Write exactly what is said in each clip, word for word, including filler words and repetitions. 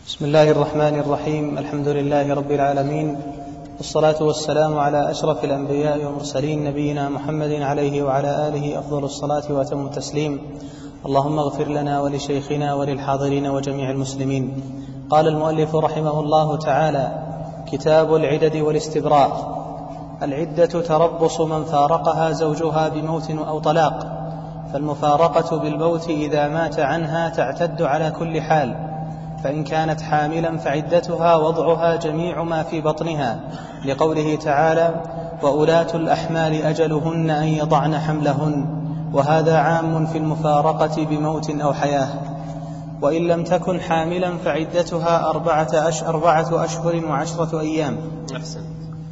بسم الله الرحمن الرحيم. الحمد لله رب العالمين، والصلاة والسلام على أشرف الأنبياء والمرسلين، نبينا محمد عليه وعلى آله أفضل الصلاة وأتم التسليم. اللهم اغفر لنا ولشيخنا وللحاضرين وجميع المسلمين. قال المؤلف رحمه الله تعالى: كتاب العدد والاستبراء. العدة تربص من فارقها زوجها بموت أو طلاق، فالمفارقة بالموت إذا مات عنها تعتد على كل حال، فإن كانت حاملا فعدتها وضعها جميع ما في بطنها، لقوله تعالى: وأولاة الأحمال أجلهن أن يضعن حملهن، وهذا عام في المفارقة بموت أو حياة. وإن لم تكن حاملا فعدتها أربعة, أش... أربعة أشهر وعشرة أيام. أحسن.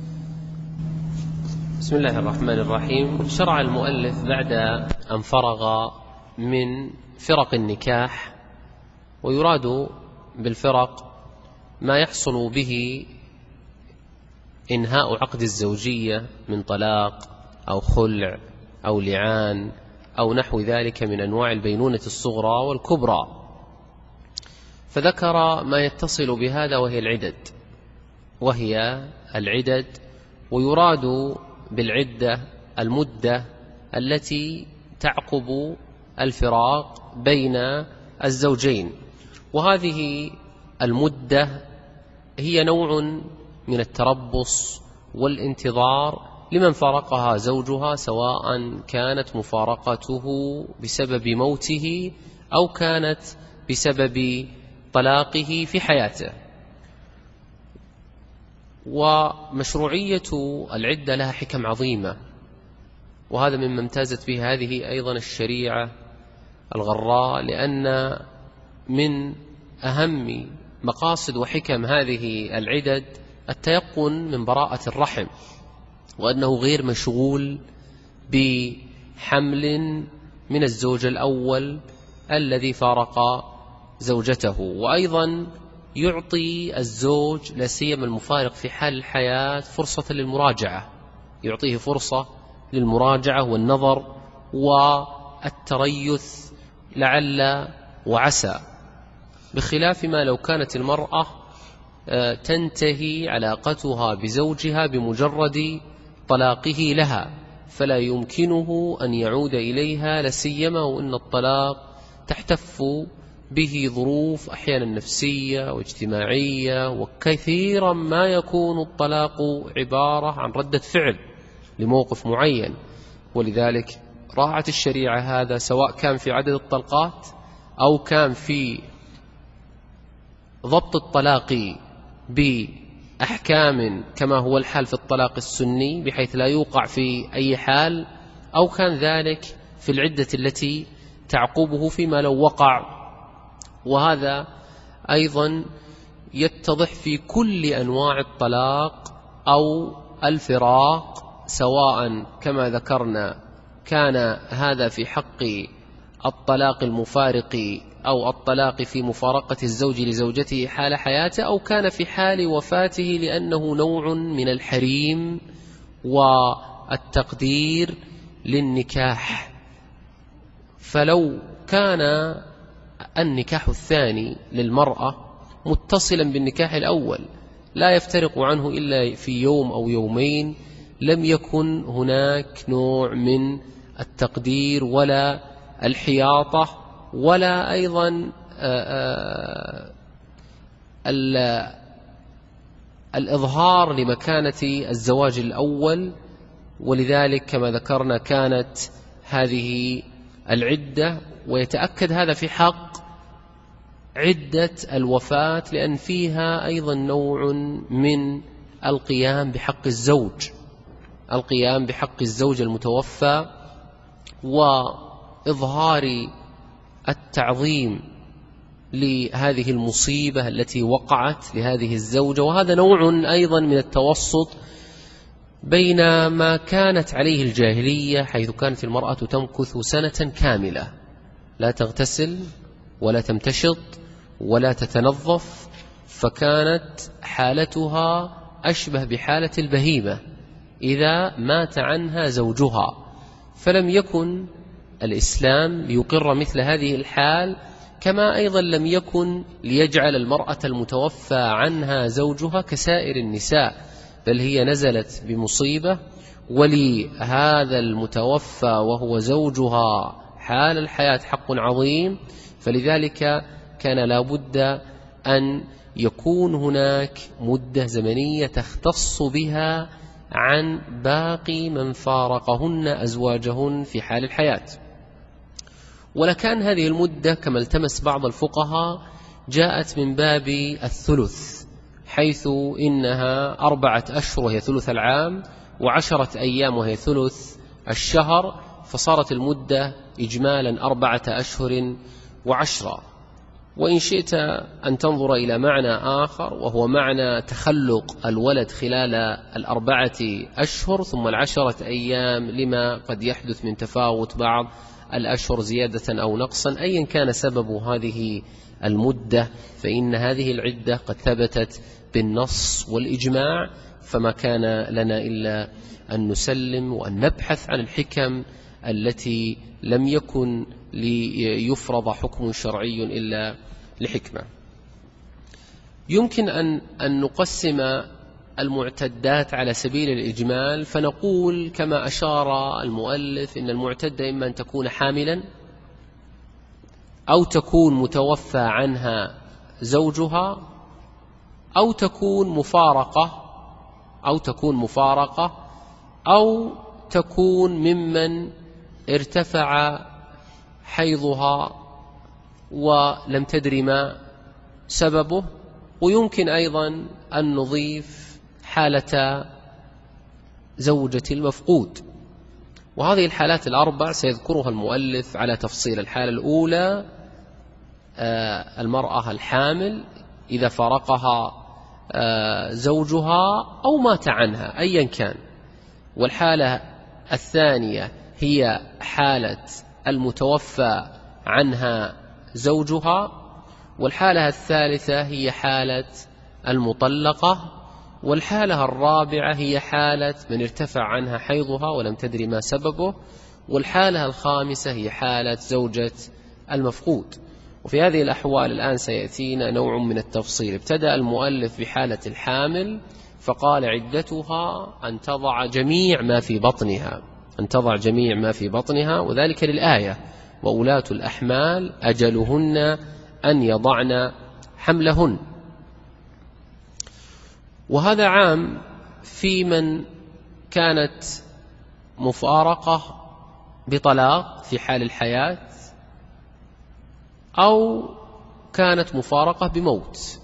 بسم الله الرحمن الرحيم. شرع المؤلف بعد أن فرغ من فرق النكاح، ويراد بالفرق ما يحصل به إنهاء عقد الزوجية من طلاق أو خلع أو لعان أو نحو ذلك من أنواع البينونة الصغرى والكبرى، فذكر ما يتصل بهذا وهي العدد وهي العدد ويراد بالعدة المدة التي تعقب الفراق بين الزوجين، وهذه المدة هي نوع من التربص والانتظار لمن فارقها زوجها، سواء كانت مفارقته بسبب موته أو كانت بسبب طلاقه في حياته. ومشروعية العدة لها حكم عظيمة، وهذا مما امتازت به هذه أيضا الشريعة الغراء، لأن من أهم مقاصد وحكم هذه العدد التيقن من براءة الرحم، وأنه غير مشغول بحمل من الزوج الأول الذي فارق زوجته. وأيضا يعطي الزوج لا سيما المفارق في حال الحياة فرصة للمراجعة، يعطيه فرصة للمراجعة والنظر والتريث لعل وعسى، بخلاف ما لو كانت المرأة تنتهي علاقتها بزوجها بمجرد طلاقه لها، فلا يمكنه أن يعود إليها، لسيما وأن الطلاق تحتف به ظروف أحيانا نفسية واجتماعية، وكثيرا ما يكون الطلاق عبارة عن ردة فعل لموقف معين. ولذلك راعت الشريعة هذا، سواء كان في عدد الطلقات أو كان في ضبط الطلاق بأحكام كما هو الحال في الطلاق السني بحيث لا يوقع في أي حال، أو كان ذلك في العدة التي تعقبه فيما لو وقع. وهذا أيضا يتضح في كل أنواع الطلاق أو الفراق، سواء كما ذكرنا كان هذا في حق الطلاق المفارق أو الطلاق في مفارقة الزوج لزوجته حال حياته، أو كان في حال وفاته، لأنه نوع من الحريم والتقدير للنكاح. فلو كان النكاح الثاني للمرأة متصلا بالنكاح الأول لا يفترق عنه إلا في يوم أو يومين، لم يكن هناك نوع من التقدير ولا الحياطة ولا أيضا الإظهار لمكانة الزواج الأول. ولذلك كما ذكرنا كانت هذه العدة، ويتأكد هذا في حق عدة الوفاة، لأن فيها أيضا نوع من القيام بحق الزوج القيام بحق الزوج المتوفى، وإظهار التعظيم لهذه المصيبة التي وقعت لهذه الزوجة. وهذا نوع أيضا من التوسط بين ما كانت عليه الجاهلية، حيث كانت المرأة تمكث سنة كاملة لا تغتسل ولا تمتشط ولا تتنظف، فكانت حالتها أشبه بحالة البهيمة إذا مات عنها زوجها. فلم يكن الإسلام يقر مثل هذه الحال، كما أيضا لم يكن ليجعل المرأة المتوفى عنها زوجها كسائر النساء، بل هي نزلت بمصيبة، ولهذا المتوفى وهو زوجها حال الحياة حق عظيم، فلذلك كان لا بد أن يكون هناك مدة زمنية تختص بها عن باقي من فارقهن أزواجهن في حال الحياة. ولكان هذه المدة كما التمس بعض الفقهاء جاءت من باب الثلث، حيث إنها أربعة أشهر وهي ثلث العام، وعشرة أيام وهي ثلث الشهر، فصارت المدة إجمالا أربعة أشهر وعشرة. وإن شئت أن تنظر إلى معنى آخر، وهو معنى تخلق الولد خلال الأربعة أشهر ثم العشرة أيام لما قد يحدث من تفاوت بعض الأشهر زيادة أو نقصا. أيا كان سبب هذه المدة فإن هذه العدة قد ثبتت بالنص والإجماع، فما كان لنا إلا أن نسلم وأن نبحث عن الحكم التي لم يكن ليفرض حكم شرعي إلا لحكمة. يمكن أن أن نقسم المعتدات على سبيل الإجمال، فنقول كما أشار المؤلف إن المعتدة إما أن تكون حاملا أو تكون متوفى عنها زوجها أو تكون مفارقة أو تكون مفارقة أو تكون ممن ارتفع حيضها ولم تدري ما سببه. ويمكن أيضا أن نضيف حالة زوجة المفقود، وهذه الحالات الأربع سيذكرها المؤلف على تفصيل. الحالة الأولى المرأة الحامل إذا فارقها زوجها أو مات عنها أيا كان. والحالة الثانية هي حالة المتوفى عنها زوجها. والحالة الثالثة هي حالة المطلقة. والحالة الرابعة هي حالة من ارتفع عنها حيضها ولم تدري ما سببه. والحالة الخامسة هي حالة زوجة المفقود. وفي هذه الأحوال الآن سيأتينا نوع من التفصيل. ابتدأ المؤلف بحالة الحامل فقال عدتها أن تضع جميع ما في بطنها أن تضع جميع ما في بطنها وذلك للآية وأولاة الأحمال أجلهن أن يضعن حملهن. وهذا عام في من كانت مفارقة بطلاق في حال الحياة أو كانت مفارقة بموت.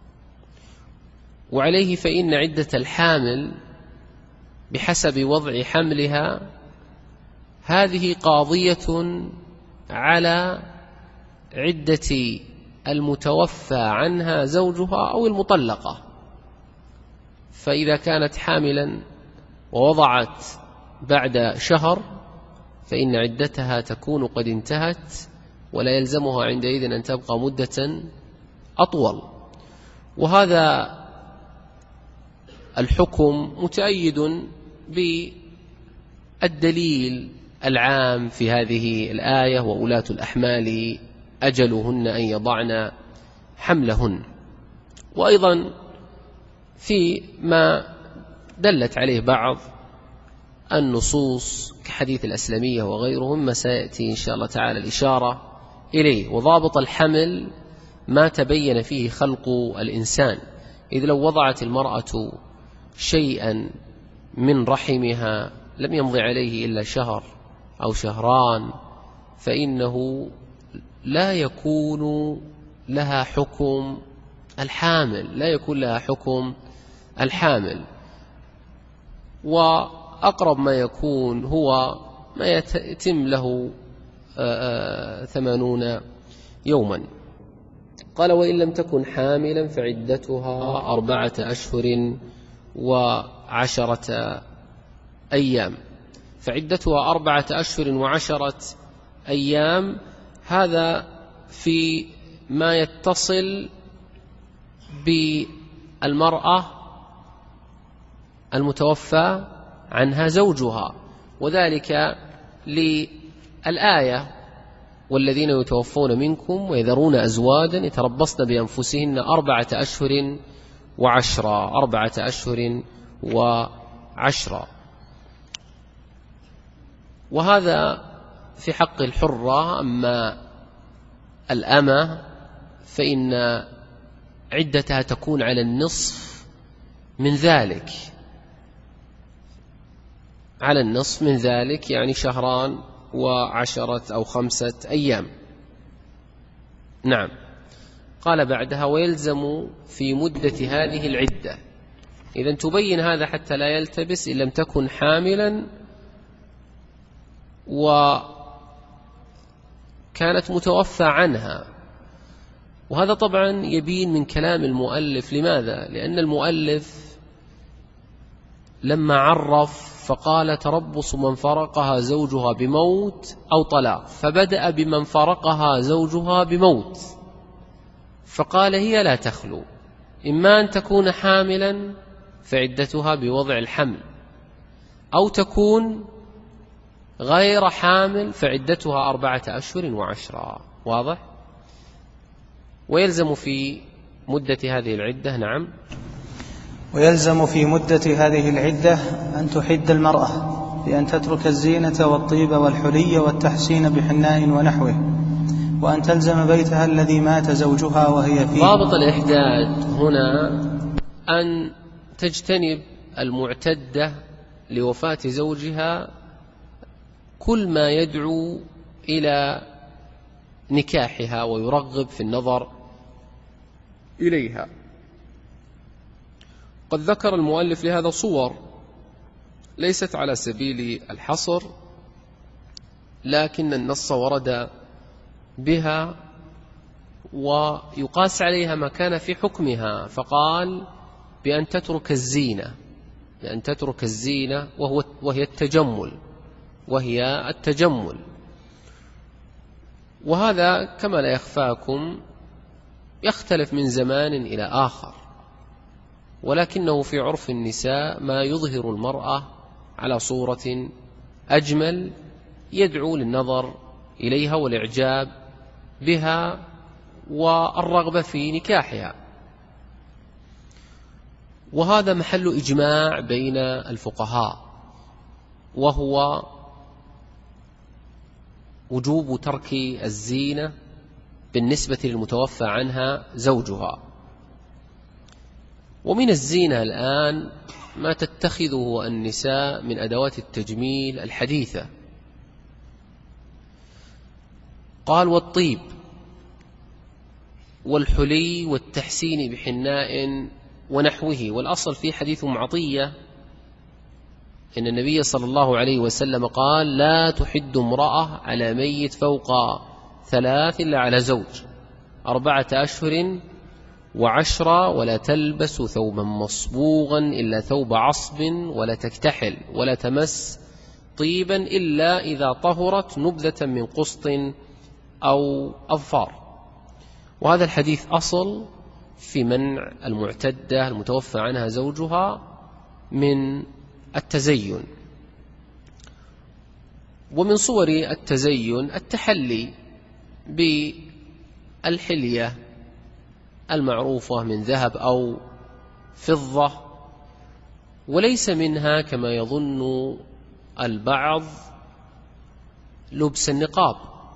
وعليه فإن عدة الحامل بحسب وضع حملها هذه قاضية على عدة المتوفى عنها زوجها أو المطلقة. فإذا كانت حاملا ووضعت بعد شهر فإن عدتها تكون قد انتهت ولا يلزمها عندئذ أن تبقى مدة أطول. وهذا الحكم متأيد بالدليل العام في هذه الآية وأولاة الأحمال أجلهن أن يضعن حملهن. وأيضا في ما دلت عليه بعض النصوص كحديث الأسلمية وغيرهم ما سيأتي إن شاء الله تعالى الإشارة إليه. وضابط الحمل ما تبين فيه خلق الإنسان، إذ لو وضعت المرأة شيئا من رحمها لم يمضي عليه إلا شهر أو شهران فإنه لا يكون لها حكم الحامل لا يكون لها حكم الحامل. وأقرب ما يكون هو ما يتم له ثمانون يوما. قال وإن لم تكن حاملا فعدتها أربعة أشهر وعشرة أيام. فعدتها أربعة أشهر وعشرة أيام. هذا في ما يتصل بالمرأة المتوفى عنها زوجها، وذلك للآية والذين يتوفون منكم ويذرون أزواجا يتربصن بأنفسهن أربعة أشهر وعشرا أربعة أشهر وعشرا. وهذا في حق الحرة. أما الأمة فإن عدتها تكون على النصف من ذلك، على النصف من ذلك يعني شهران وعشرة أو خمسة أيام. نعم. قال بعدها ويلزم في مدة هذه العدة. إذن تبين هذا حتى لا يلتبس إن لم تكن حاملا وكانت متوفى عنها. وهذا طبعا يبين من كلام المؤلف. لماذا؟ لأن المؤلف لما عرف فقال تربص من فرقها زوجها بموت أو طلاق، فبدأ بمن فرقها زوجها بموت، فقال هي لا تخلو، إما أن تكون حاملا فعدتها بوضع الحمل، أو تكون غير حامل فعدتها أربعة أشهر وعشرة. واضح؟ ويلزم في مدة هذه العدة. نعم. ويلزم في مدة هذه العدة أن تحد المرأة بأن تترك الزينة والطيب والحلي والتحسين بحناء ونحوه، وأن تلزم بيتها الذي مات زوجها وهي فيه. ضابط الإحداد هنا أن تجتنب المعتدة لوفاة زوجها كل ما يدعو إلى نكاحها ويرغب في النظر إليها. قد ذكر المؤلف لهذا صور ليست على سبيل الحصر، لكن النص ورد بها ويقاس عليها ما كان في حكمها، فقال بأن تترك الزينة، بأن تترك الزينة وهو وهي التجمل وهي التجمل وهذا كما لا يخفاكم يختلف من زمان إلى آخر، ولكنه في عرف النساء ما يظهر المرأة على صورة أجمل يدعو للنظر إليها والإعجاب بها والرغبة في نكاحها. وهذا محل إجماع بين الفقهاء، وهو وجوب ترك الزينة بالنسبة للمتوفى عنها زوجها. ومن الزينة الآن ما تتخذه النساء من أدوات التجميل الحديثة. قال والطيب والحلي والتحسين بحناء ونحوه. والأصل في حديث معطية إن النبي صلى الله عليه وسلم قال لا تحد امرأة على ميت فوق ثلاث إلا على زوج أربعة أشهر وعشرة، ولا تلبس ثوبا مصبوغا إلا ثوب عصب، ولا تكتحل، ولا تمس طيبا إلا إذا طهرت نبذة من قسط أو أظفار. وهذا الحديث أصل في منع المعتدة المتوفى عنها زوجها من التزين. ومن صور التزين التحلي بالحلية المعروفة من ذهب أو فضة، وليس منها كما يظن البعض لبس النقاب،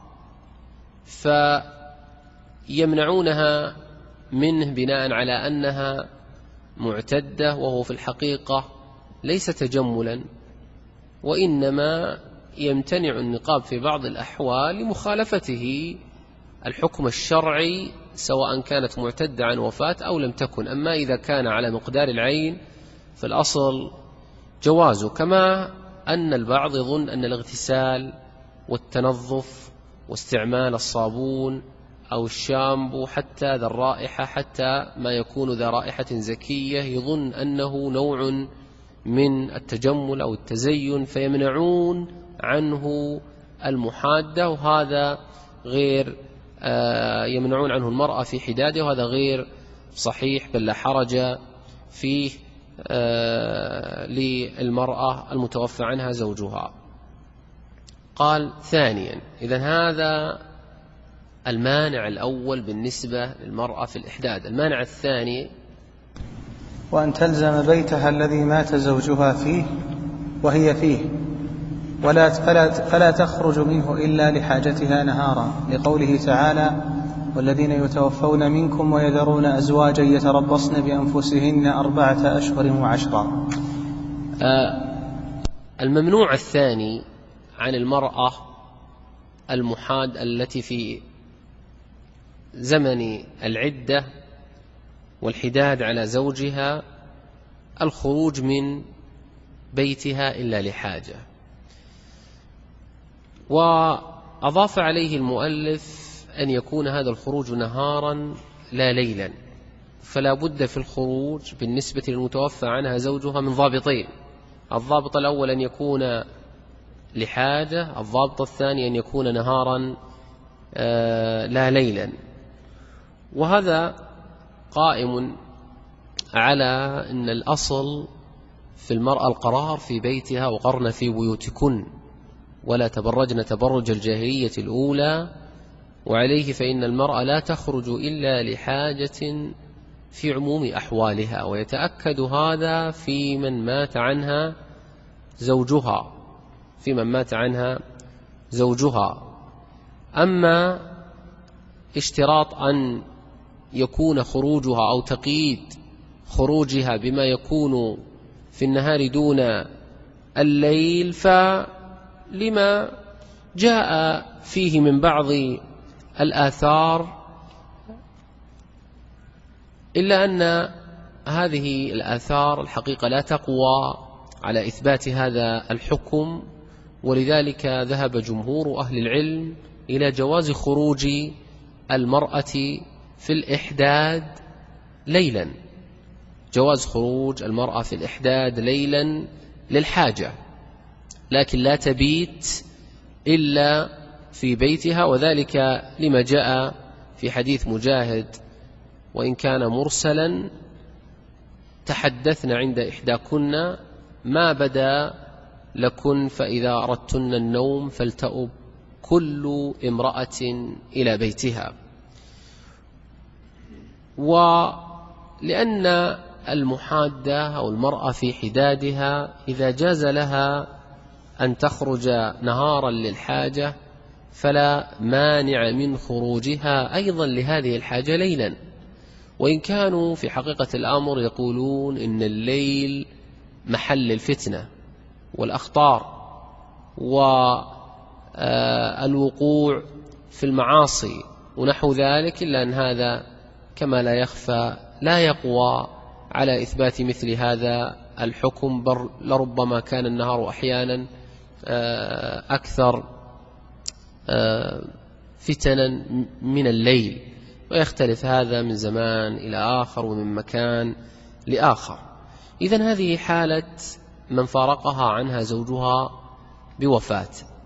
فيمنعونها منه بناء على أنها معتدة، وهو في الحقيقة ليس تجملا، وإنما يمتنع النقاب في بعض الأحوال لمخالفته الحكم الشرعي سواء كانت معتدة عن وفاة أو لم تكن. أما إذا كان على مقدار العين فالأصل جوازه، كما أن البعض يظن أن الاغتسال والتنظف واستعمال الصابون أو الشامبو حتى ذا الرائحة، حتى ما يكون ذا رائحة زكية، يظن أنه نوع من التجمل أو التزين فيمنعون عنه المحادة، وهذا غير يمنعون عنه المرأة في حداده، وهذا غير صحيح، بل لا حرج فيه للمرأة المتوفى عنها زوجها. قال ثانيا إذن هذا المانع الأول بالنسبة للمرأة في الإحداد. المانع الثاني وأن تلزم بيتها الذي مات زوجها فيه وهي فيه ولا فلا, فلا تخرج منه إلا لحاجتها نهارا، لقوله تعالى: والذين يتوفون منكم ويذرون أزواجا يتربصن بأنفسهن أربعة أشهر وعشرا. آه الممنوع الثاني عن المرأة المحاد التي في زمن العدة والحداد على زوجها الخروج من بيتها إلا لحاجة. وأضاف عليه المؤلف أن يكون هذا الخروج نهارا لا ليلا، فلا بد في الخروج بالنسبة للمتوفى عنها زوجها من ضابطين: الضابط الأول أن يكون لحاجة، الضابط الثاني أن يكون نهارا لا ليلا. وهذا قائم على أن الأصل في المرأة القرار في بيتها، وقرن في بيوتكن ولا تبرجن تبرج الجاهلية الأولى، وعليه فإن المرأة لا تخرج إلا لحاجة في عموم أحوالها، ويتأكد هذا في من مات عنها زوجها في من مات عنها زوجها. أما اشتراط أن يكون خروجها أو تقييد خروجها بما يكون في النهار دون الليل فلما جاء فيه من بعض الآثار، إلا أن هذه الآثار الحقيقة لا تقوى على إثبات هذا الحكم، ولذلك ذهب جمهور أهل العلم إلى جواز خروج المرأة في الإحداد ليلا، جواز خروج المرأة في الإحداد ليلا للحاجة، لكن لا تبيت إلا في بيتها، وذلك لما جاء في حديث مجاهد: وإن كان مرسلا تحدثن عند إحداكن ما بدا لكن فإذا أردتن النوم فلتأب كل امرأة إلى بيتها. ولأن المحادة أو المرأة في حدادها إذا جاز لها أن تخرج نهارا للحاجة فلا مانع من خروجها أيضا لهذه الحاجة ليلا، وإن كانوا في حقيقة الأمر يقولون إن الليل محل الفتنة والأخطار والوقوع في المعاصي ونحو ذلك، إلا أن هذا كما لا يخفى لا يقوى على إثبات مثل هذا الحكم، بل لربما كان النهار أحيانا أكثر فتنا من الليل، ويختلف هذا من زمان إلى آخر ومن مكان لآخر. إذن هذه حالة من فارقها عنها زوجها بوفاة.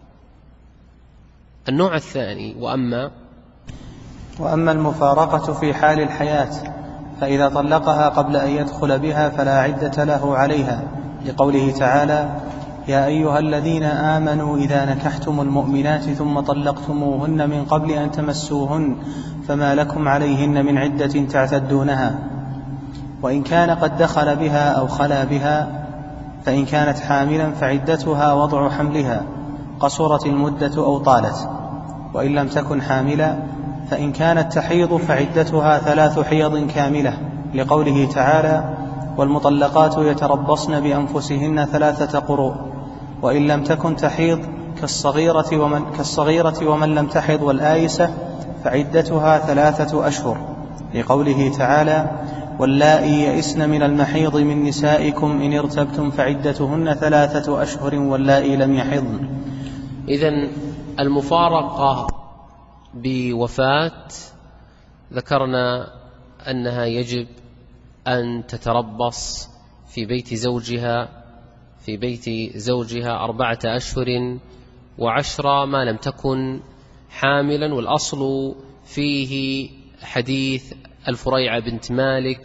النوع الثاني: وأما وأما المفارقة في حال الحياة فإذا طلقها قبل أن يدخل بها فلا عدة له عليها، لقوله تعالى: يا أيها الذين آمنوا إذا نكحتم المؤمنات ثم طلقتموهن من قبل أن تمسوهن فما لكم عليهن من عدة تعتدونها. وإن كان قد دخل بها أو خلا بها فإن كانت حاملا فعدتها وضع حملها قصرت المدة أو طالت، وإن لم تكن حاملا فإن كانت تحيض فعدتها ثلاث حيض كاملة، لقوله تعالى: والمطلقات يتربصن بأنفسهن ثلاثة قروء. وإن لم تكن تحيض كالصغيرة ومن, كالصغيرة ومن لم تحض والآيسة فعدتها ثلاثة أشهر، لقوله تعالى: واللائي يئسن من المحيض من نسائكم إن ارتبتم فعدتهن ثلاثة أشهر واللائي لم يحضن. إذن المفارقة بوفاة ذكرنا أنها يجب أن تتربص في بيت زوجها في بيت زوجها أربعة أشهر وعشرة ما لم تكن حاملا. والأصل فيه حديث الفريعة بنت مالك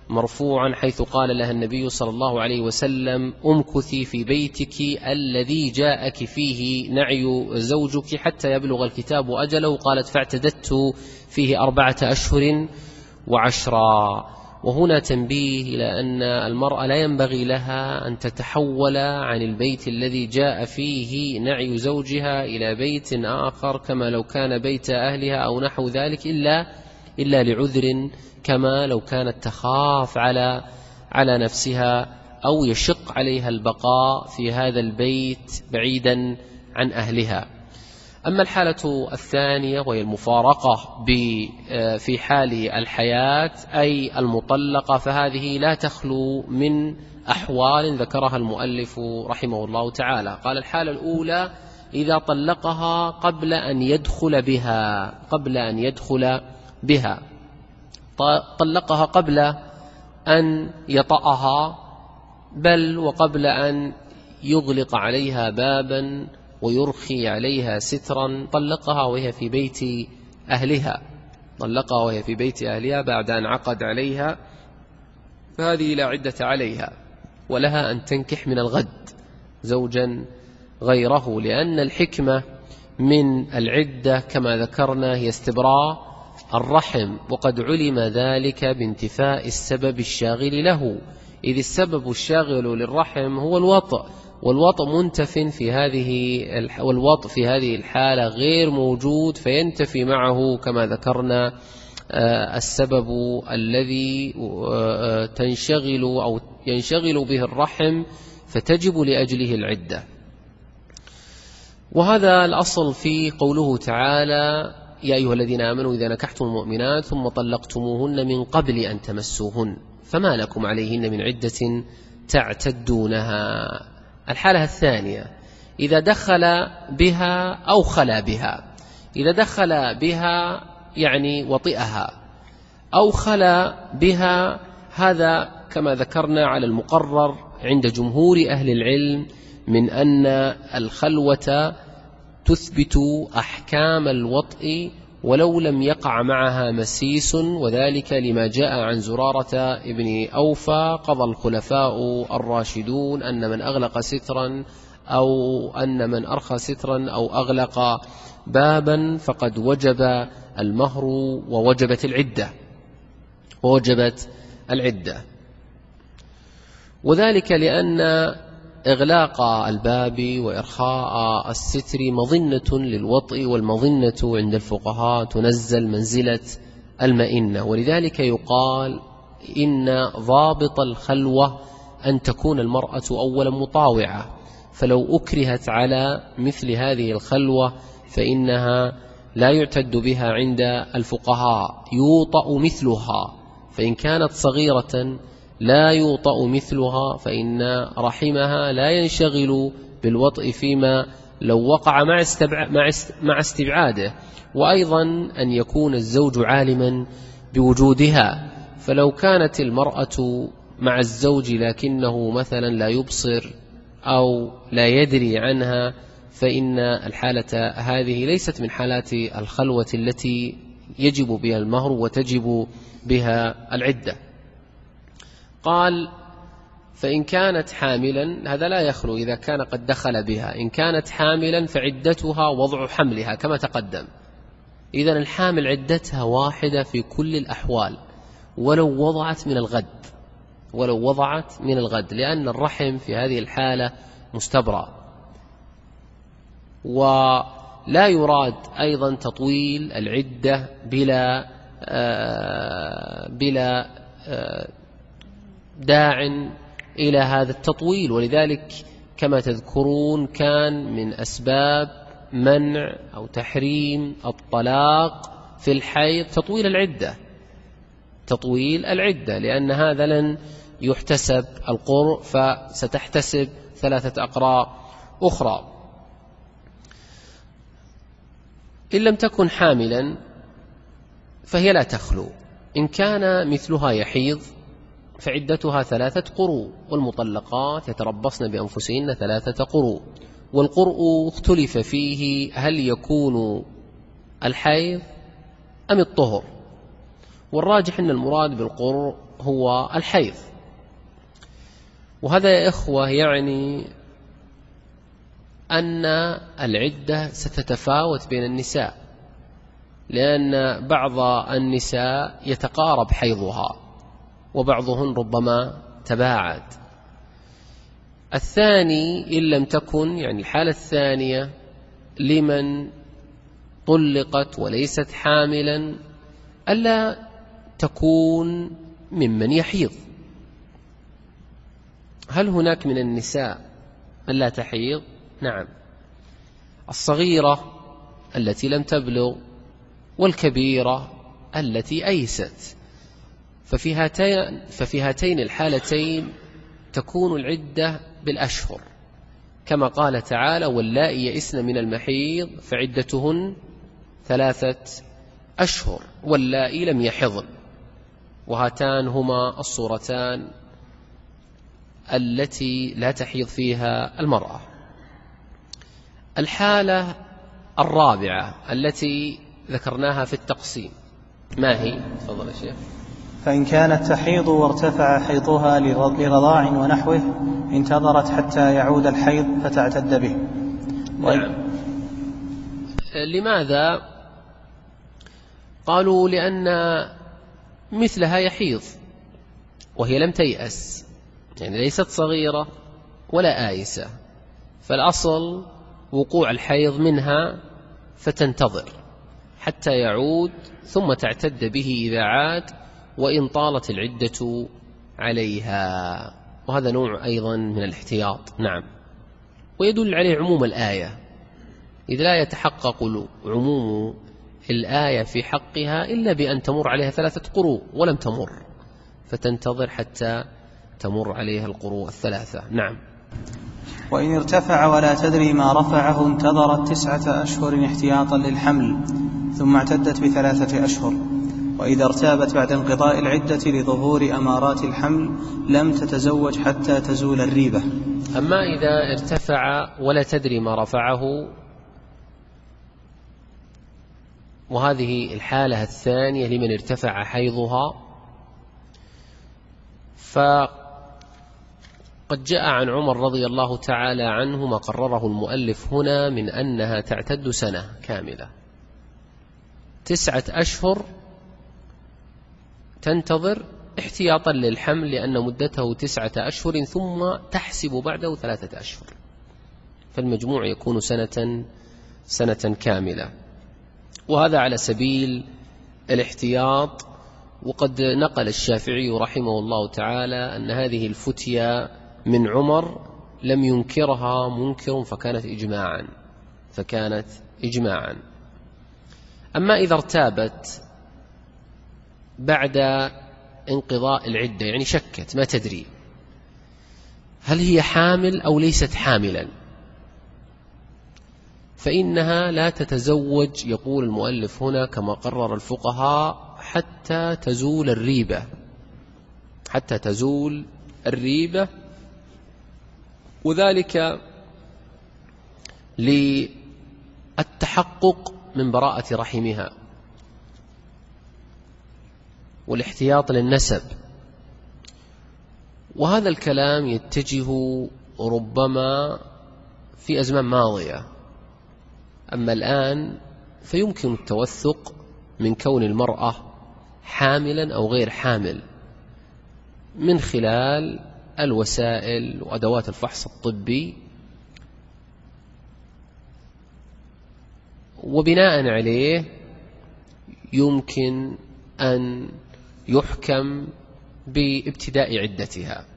مرفوعا حيث قال لها النبي صلى الله عليه وسلم: امكثي في بيتك الذي جاءك فيه نعي زوجك حتى يبلغ الكتاب أجله. قالت: فاعتددت فيه أربعة أشهر وعشرا. وهنا تنبيه إلى أن المرأة لا ينبغي لها أن تتحول عن البيت الذي جاء فيه نعي زوجها إلى بيت آخر كما لو كان بيت أهلها أو نحو ذلك، إلا إلا لعذر، كما لو كانت تخاف على على نفسها أو يشق عليها البقاء في هذا البيت بعيدا عن أهلها. أما الحالة الثانية وهي المفارقة في حال الحياة أي المطلقة، فهذه لا تخلو من أحوال ذكرها المؤلف رحمه الله تعالى. قال: الحالة الأولى إذا طلقها قبل أن يدخل بها قبل أن يدخل بها طلقها قبل أن يطأها، بل وقبل أن يغلق عليها بابا ويرخي عليها سترا. طلقها وهي في بيت أهلها طلقها وهي في بيت أهلها بعد أن عقد عليها، فهذه لا عدة عليها، ولها أن تنكح من الغد زوجا غيره، لأن الحكمة من العدة كما ذكرنا هي استبراء الرحم، وقد علم ذلك بانتفاء السبب الشاغل له، إذ السبب الشاغل للرحم هو الوطء، والوطء منتف في هذه والوطء في هذه الحالة غير موجود، فينتفي معه كما ذكرنا السبب الذي تنشغل أو ينشغل به الرحم فتجب لأجله العدة. وهذا الأصل في قوله تعالى: يا أيها الذين آمنوا إذا نكحتم المؤمنات ثم طلقتموهن من قبل أن تمسوهن فما لكم عليهن من عدة تعتدونها. الحالة الثانية إذا دخل بها أو خلا بها. إذا دخل بها يعني وطئها، أو خلا بها، هذا كما ذكرنا على المقرر عند جمهور أهل العلم من أن الخلوة تثبت أحكام الوطء ولو لم يقع معها مسيس، وذلك لما جاء عن زرارة ابن أوفى: قضى الخلفاء الراشدون أن من أغلق سترا أو أن من أرخى سترا أو أغلق بابا فقد وجب المهر ووجبت العدة ووجبت العدة وذلك لأن إغلاق الباب وإرخاء الستر مظنة للوطء، والمظنة عند الفقهاء تنزل منزلة المئنة، ولذلك يقال إن ضابط الخلوة أن تكون المرأة أولا مطاوعة، فلو أكرهت على مثل هذه الخلوة فإنها لا يعتد بها عند الفقهاء، يوطأ مثلها، فإن كانت صغيرة لا يوطأ مثلها، فإن رحمها لا ينشغل بالوطء فيما لو وقع مع استبعاده، وأيضا أن يكون الزوج عالما بوجودها، فلو كانت المرأة مع الزوج لكنه مثلا لا يبصر أو لا يدري عنها، فإن الحالة هذه ليست من حالات الخلوة التي يجب بها المهر وتجب بها العدة. قال: فإن كانت حاملا، هذا لا يخلو إذا كان قد دخل بها، إن كانت حاملا فعدتها وضع حملها كما تقدم. إذن الحامل عدتها واحدة في كل الأحوال ولو وضعت من الغد ولو وضعت من الغد لأن الرحم في هذه الحالة مستبرأ. ولا يراد أيضا تطويل العدة بلا آه بلا آه داع إلى هذا التطويل، ولذلك كما تذكرون كان من أسباب منع أو تحريم الطلاق في الحيض تطويل العدة تطويل العدة لأن هذا لن يحتسب القرء، فستحتسب ثلاثة أقراء أخرى. إن لم تكن حاملا فهي لا تخلو، إن كان مثلها يحيض فعدتها ثلاثة قروء، والمطلقات يتربصن بأنفسهن ثلاثة قروء. والقرء اختلف فيه هل يكون الحيض أم الطهر، والراجح أن المراد بالقرء هو الحيض. وهذا يا إخوة يعني أن العدة ستتفاوت بين النساء، لأن بعض النساء يتقارب حيضها وبعضهن ربما تباعد. الثاني إن لم تكن، يعني الحالة الثانية لمن طلقت وليست حاملا، ألا تكون ممن يحيض. هل هناك من النساء من لا تحيض؟ نعم، الصغيرة التي لم تبلغ والكبيرة التي أيست. ففي هاتين, ففي هاتين الحالتين تكون العدة بالأشهر، كما قال تعالى: واللائي يئسن من المحيض فعدتهن ثلاثة أشهر واللائي لم يحضن. وهاتان هما الصورتان التي لا تحيض فيها المرأة. الحالة الرابعة التي ذكرناها في التقسيم ما هي؟ تفضل يا شيخ. فإن كانت تحيض وارتفع حيضها لرضاع ونحوه انتظرت حتى يعود الحيض فتعتد به. نعم. لماذا؟ قالوا لأن مثلها يحيض وهي لم تيأس، يعني ليست صغيرة ولا آيسة، فالأصل وقوع الحيض منها فتنتظر حتى يعود ثم تعتد به إذا عاد وإن طالت العدة عليها. وهذا نوع أيضا من الاحتياط. نعم. ويدل عليه عموم الآية، إذ لا يتحقق عموم الآية في حقها إلا بأن تمر عليها ثلاثة قروء ولم تمر، فتنتظر حتى تمر عليها القروء الثلاثة. نعم. وإن ارتفع ولا تدري ما رفعه انتظرت تسعة أشهر احتياطا للحمل ثم اعتدت بثلاثة أشهر. وإذا ارتابت بعد انقضاء العدة لظهور أمارات الحمل لم تتزوج حتى تزول الريبة. أما إذا ارتفع ولا تدري ما رفعه، وهذه الحالة الثانية لمن ارتفع حيضها، فقد جاء عن عمر رضي الله تعالى عنه ما قرره المؤلف هنا من أنها تعتد سنة كاملة، تسعة أشهر تنتظر احتياطا للحمل لأن مدته تسعة أشهر ثم تحسب بعده ثلاثة أشهر، فالمجموع يكون سنة سنة كاملة. وهذا على سبيل الاحتياط. وقد نقل الشافعي رحمه الله تعالى أن هذه الفتية من عمر لم ينكرها منكر فكانت إجماعا فكانت إجماعا. أما إذا ارتابت بعد انقضاء العدة، يعني شكت ما تدري هل هي حامل أو ليست حاملا، فإنها لا تتزوج، يقول المؤلف هنا كما قرر الفقهاء، حتى تزول الريبة حتى تزول الريبة وذلك للتحقق من براءة رحمها والاحتياط للنسب. وهذا الكلام يتجه ربما في أزمان ماضية، أما الآن فيمكن التوثق من كون المرأة حاملا أو غير حامل من خلال الوسائل وأدوات الفحص الطبي، وبناء عليه يمكن أن يحكم بابتداء عدتها.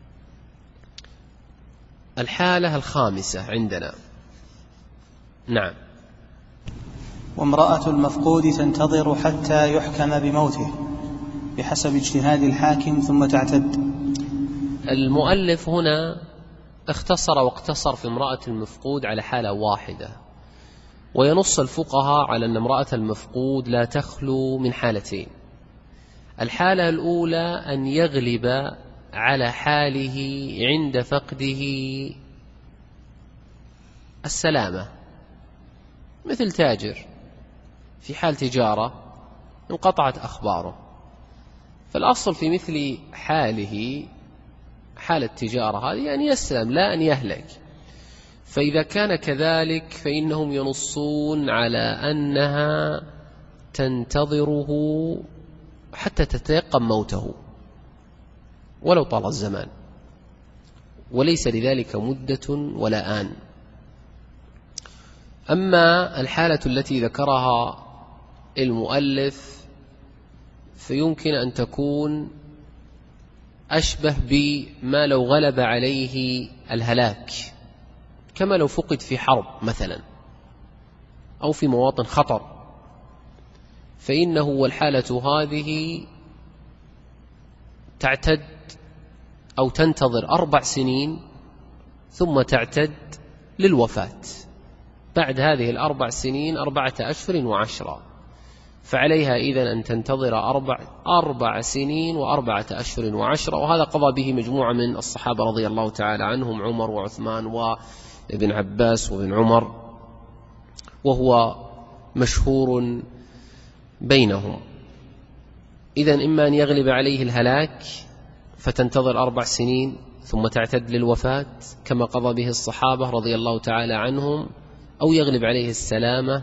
الحالة الخامسة عندنا. نعم. وامرأة المفقود تنتظر حتى يحكم بموته بحسب اجتهاد الحاكم ثم تعتد. المؤلف هنا اختصر واقتصر في امرأة المفقود على حالة واحدة، وينص الفقهاء على أن امرأة المفقود لا تخلو من حالتين. الحالة الأولى أن يغلب على حاله عند فقده السلامة، مثل تاجر في حال تجارة انقطعت أخباره فالأصل في مثل حاله حال التجارة هذه أن يسلم لا أن يهلك. فإذا كان كذلك فإنهم ينصون على أنها تنتظره حتى تتيقن موته ولو طال الزمان، وليس لذلك مدة ولا آن. أما الحالة التي ذكرها المؤلف فيمكن أن تكون أشبه بما لو غلب عليه الهلاك، كما لو فقد في حرب مثلا أو في مواطن خطر، فإنه والحالة هذه تعتد أو تنتظر أربع سنين ثم تعتد للوفاة. بعد هذه الأربع سنين أربعة أشهر وعشرة، فعليها إذن أن تنتظر أربع, أربع سنين وأربعة أشهر وعشرة. وهذا قضى به مجموعة من الصحابة رضي الله تعالى عنهم، عمر وعثمان وابن عباس وابن عمر، وهو مشهور بينهم. إذن إما أن يغلب عليه الهلاك فتنتظر أربع سنين ثم تعتد للوفاة كما قضى به الصحابة رضي الله تعالى عنهم، أو يغلب عليه السلامة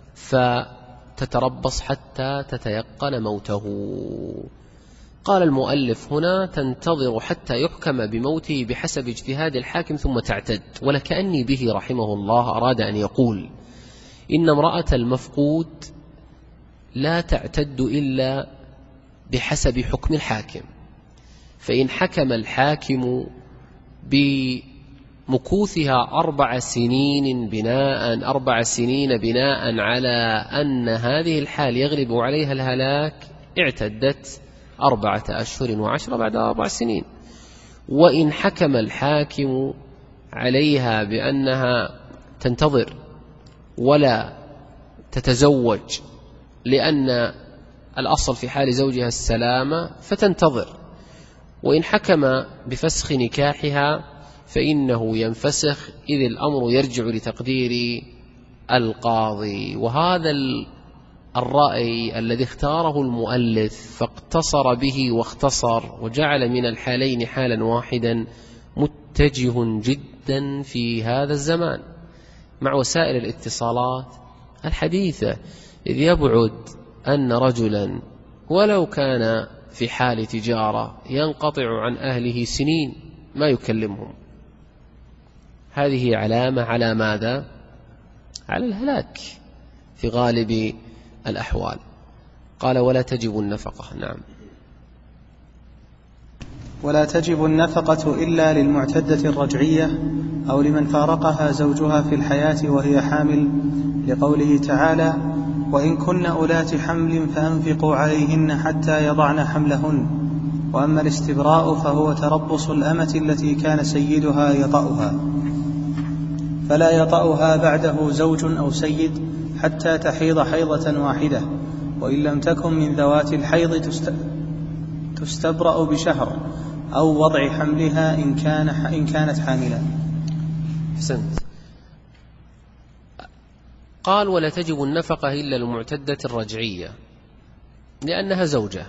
فتتربص حتى تتيقن موته. قال المؤلف هنا تنتظر حتى يحكم بموته بحسب اجتهاد الحاكم ثم تعتد، ولكأني به رحمه الله أراد أن يقول إن امرأة المفقود لا تعتد إلا بحسب حكم الحاكم، فإن حكم الحاكم بمكوثها أربع سنين بناء أربع سنين بناء على أن هذه الحال يغلب عليها الهلاك اعتدت أربعة أشهر وعشرة بعد أربع سنين. وإن حكم الحاكم عليها بأنها تنتظر ولا تتزوج لأن الأصل في حال زوجها السلامة فتنتظر، وإن حكم بفسخ نكاحها فإنه ينفسخ، إذ الأمر يرجع لتقدير القاضي. وهذا الرأي الذي اختاره المؤلف فاقتصر به واختصر وجعل من الحالين حالا واحدا متجه جدا في هذا الزمان مع وسائل الاتصالات الحديثة، إذ يبعد أن رجلا ولو كان في حال تجارة ينقطع عن أهله سنين ما يكلمهم، هذه علامة على ماذا؟ على الهلاك في غالب الأحوال. قال ولا تجب النفقة. نعم. ولا تجب النفقة إلا للمعتدة الرجعية أو لمن فارقها زوجها في الحياة وهي حامل، لقوله تعالى وإن كن أولات حمل فأنفقوا عليهن حتى يضعن حملهن. وأما الاستبراء فهو تربص الأمة التي كان سيدها يطأها، فلا يطأها بعده زوج أو سيد حتى تحيض حيضة واحدة، وإن لم تكن من ذوات الحيض تستبرأ بشهر أو وضع حملها إن, كان إن كانت حاملا. حسنت. قال ولا تجب النفقة إلا المعتدة الرجعية لأنها زوجة،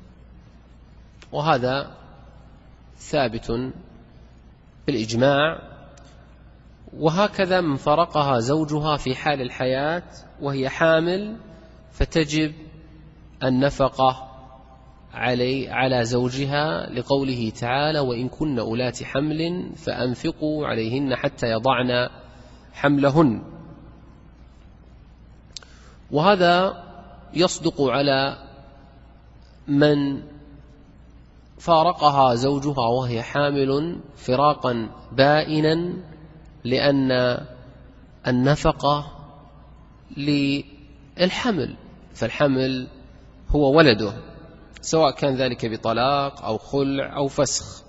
وهذا ثابت بالإجماع. وهكذا من فرقها زوجها في حال الحياة وهي حامل فتجب النفقة علي على زوجها، لقوله تعالى وإن كن أولات حمل فأنفقوا عليهن حتى يضعن حملهن. وهذا يصدق على من فارقها زوجها وهي حامل فراقا بائنا، لأن النفقة للحمل، فالحمل هو ولده سواء كان ذلك بطلاق أو خلع أو فسخ.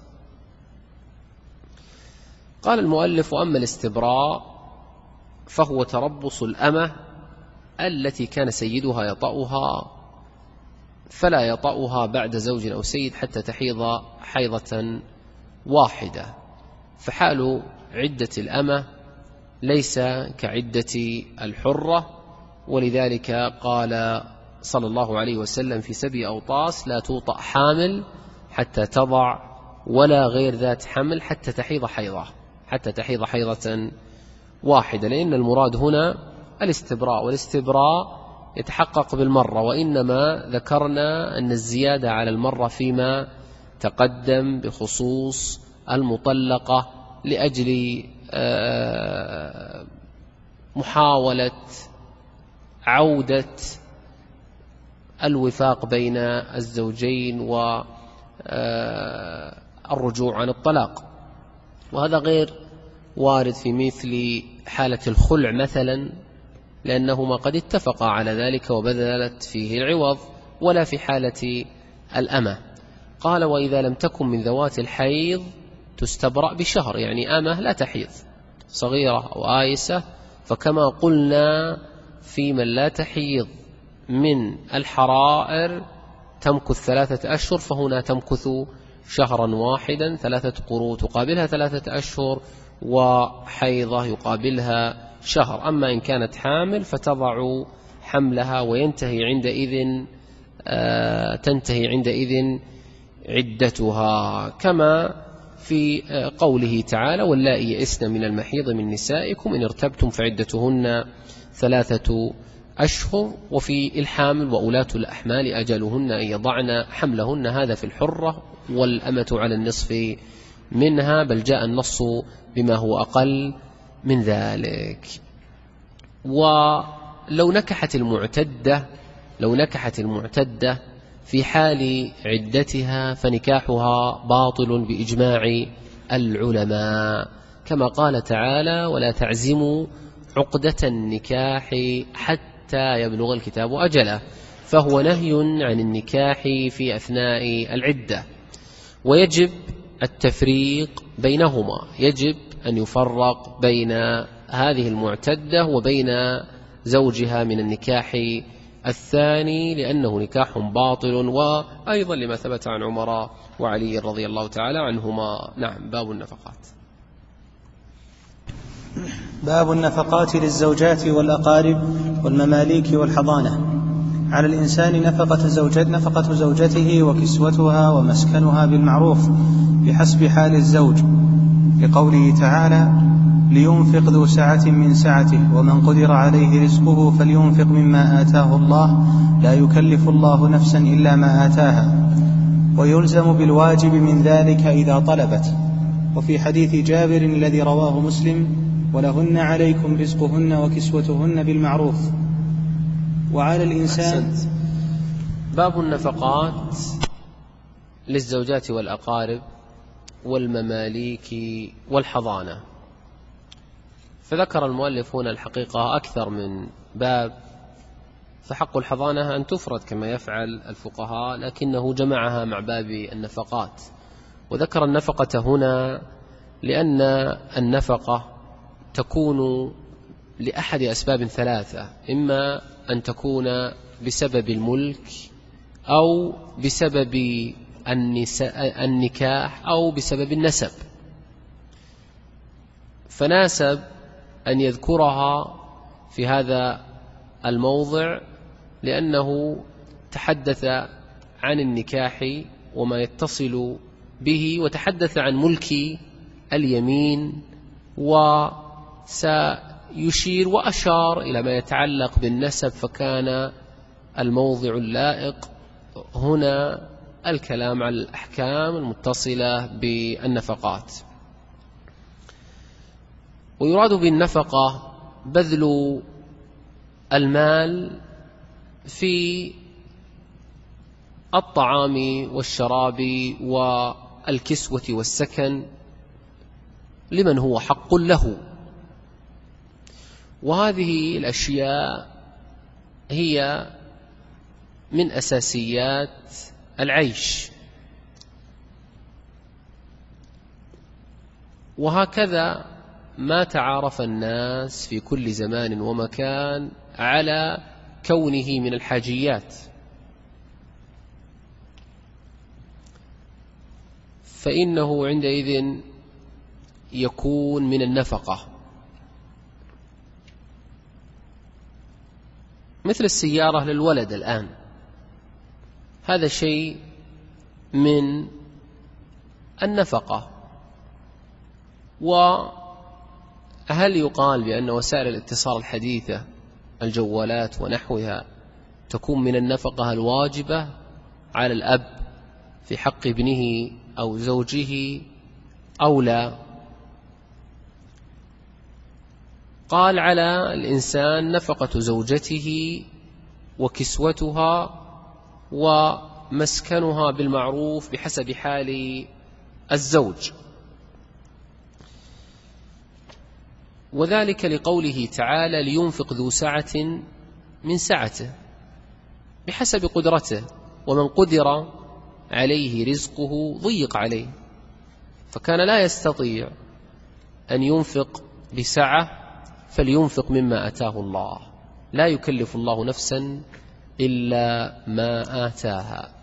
قال المؤلف وأما الاستبراء فهو تربص الأمة التي كان سيدها يطأها، فلا يطأها بعد زوج أو سيد حتى تحيض حيضة واحدة. فحال عدة الأمة ليس كعدة الحرة، ولذلك قال صلى الله عليه وسلم في سبي أوطاس: لا توطأ حامل حتى تضع، ولا غير ذات حمل حتى تحيض حيضة حتى تحيض حيضة واحدة، لأن المراد هنا الاستبراء، والاستبراء يتحقق بالمرة، وإنما ذكرنا أن الزيادة على المرة فيما تقدم بخصوص المطلقة لأجل محاولة عودة الوفاق بين الزوجين والرجوع عن الطلاق. وهذا غير وارد في مثل حالة الخلع مثلا، لأنهما قد اتفقا على ذلك وبذلت فيه العوض، ولا في حالة الأمة. قال: وإذا لم تكن من ذوات الحيض تستبرأ بشهر، يعني أمة لا تحيض، صغيرة أو آيسة، فكما قلنا في من لا تحيض من الحرائر تمكث ثلاثة أشهر، فهنا تمكث شهرا واحدا، ثلاثة قروء تقابلها ثلاثة أشهر، وحيضة يقابلها شهر. أما إن كانت حامل فتضع حملها وينتهي عندئذ آه تنتهي عندئذ عدتها، كما في قوله تعالى: واللائي يئسن من المحيض من نسائكم إن ارتبتم فعدتهن ثلاثة أشهر. وفي الحامل: وأولاة الأحمال أجلهن أن يضعن حملهن، هذا في الحرة، والأمة على النصف منها، بل جاء النص بما هو أقل من ذلك. ولو نكحت المعتدة لو نكحت المعتدة في حال عدتها فنكاحها باطل بإجماع العلماء، كما قال تعالى: ولا تعزموا عقدة النكاح حتى يبلغ الكتاب أجله، فهو نهي عن النكاح في أثناء العدة، ويجب التفريق بينهما، يجب أن يفرق بين هذه المعتدة وبين زوجها من النكاح الثاني، لأنه نكاح باطل، وأيضا لما ثبت عن عمر وعلي رضي الله تعالى عنهما. نعم. باب النفقات. باب النفقات للزوجات والأقارب والمماليك والحضانة. على الإنسان نفقة زوجت نفقة زوجته وكسوتها ومسكنها بالمعروف بحسب حال الزوج، لقوله تعالى: لينفق ذو سعة من سعته ومن قدر عليه رزقه فلينفق مما آتاه الله لا يكلف الله نفسا إلا ما آتاها، ويلزم بالواجب من ذلك إذا طلبت. وفي حديث جابر الذي رواه مسلم: ولهن عليكم رزقهن وكسوتهن بالمعروف. وعلى الإنسان. أحسنت. باب النفقات للزوجات والأقارب والمماليك والحضانة. فذكر المؤلف هنا الحقيقة أكثر من باب، فحق الحضانة أن تفرد كما يفعل الفقهاء، لكنه جمعها مع باب النفقات. وذكر النفقة هنا لأن النفقة تكون لأحد أسباب ثلاثة: إما أن تكون بسبب الملك، أو بسبب النكاح، أو بسبب النسب. فناسب أن يذكرها في هذا الموضع لأنه تحدث عن النكاح وما يتصل به، وتحدث عن ملك اليمين، وسيشير وأشار إلى ما يتعلق بالنسب، فكان الموضع اللائق هنا الكلام عن الأحكام المتصلة بالنفقات. ويراد بالنفقة بذل المال في الطعام والشراب والكسوة والسكن لمن هو حق له. وهذه الأشياء هي من أساسيات العيش، وهكذا ما تعارف الناس في كل زمان ومكان على كونه من الحاجيات، فإنه عندئذ يكون من النفقة، مثل السيارة للولد الآن، هذا شيء من النفقة. وهل يقال بأن وسائل الاتصال الحديثة الجوالات ونحوها تكون من النفقة الواجبة على الأب في حق ابنه أو زوجه أو لا؟ قال على الإنسان نفقة زوجته وكسوتها ومسكنها بالمعروف بحسب حال الزوج، وذلك لقوله تعالى لينفق ذو سعة من سعته بحسب قدرته، ومن قدر عليه رزقه ضيق عليه، فكان لا يستطيع أن ينفق بسعة فلينفق مما آتاه الله، لا يكلف الله نفسا إلا ما آتاها.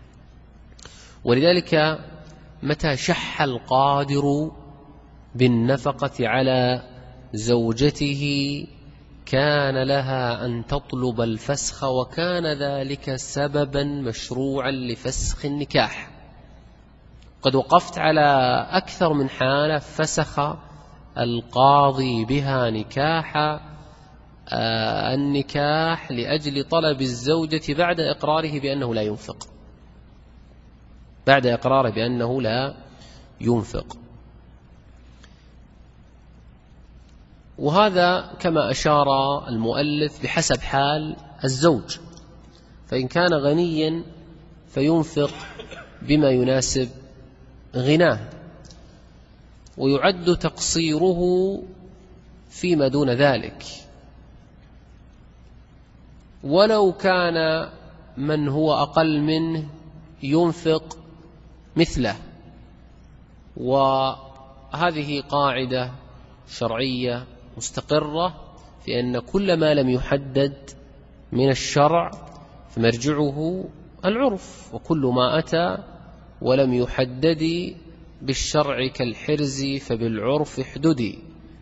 ولذلك متى شح القادر بالنفقة على زوجته كان لها أن تطلب الفسخ، وكان ذلك سببا مشروعا لفسخ النكاح. قد وقفت على أكثر من حالة فسخ القاضي بها نكاح آه النكاح لأجل طلب الزوجة بعد إقراره بأنه لا ينفق، بعد إقراره بأنه لا ينفق. وهذا كما أشار المؤلف بحسب حال الزوج، فإن كان غنيا فينفق بما يناسب غناه، ويعد تقصيره فيما دون ذلك. ولو كان من هو أقل منه ينفق مثله. وهذه قاعدة شرعية مستقرة في أن كل ما لم يحدد من الشرع فمرجعه العرف، وكل ما أتى ولم يحدد بالشرع كالحرز فبالعرف احددي.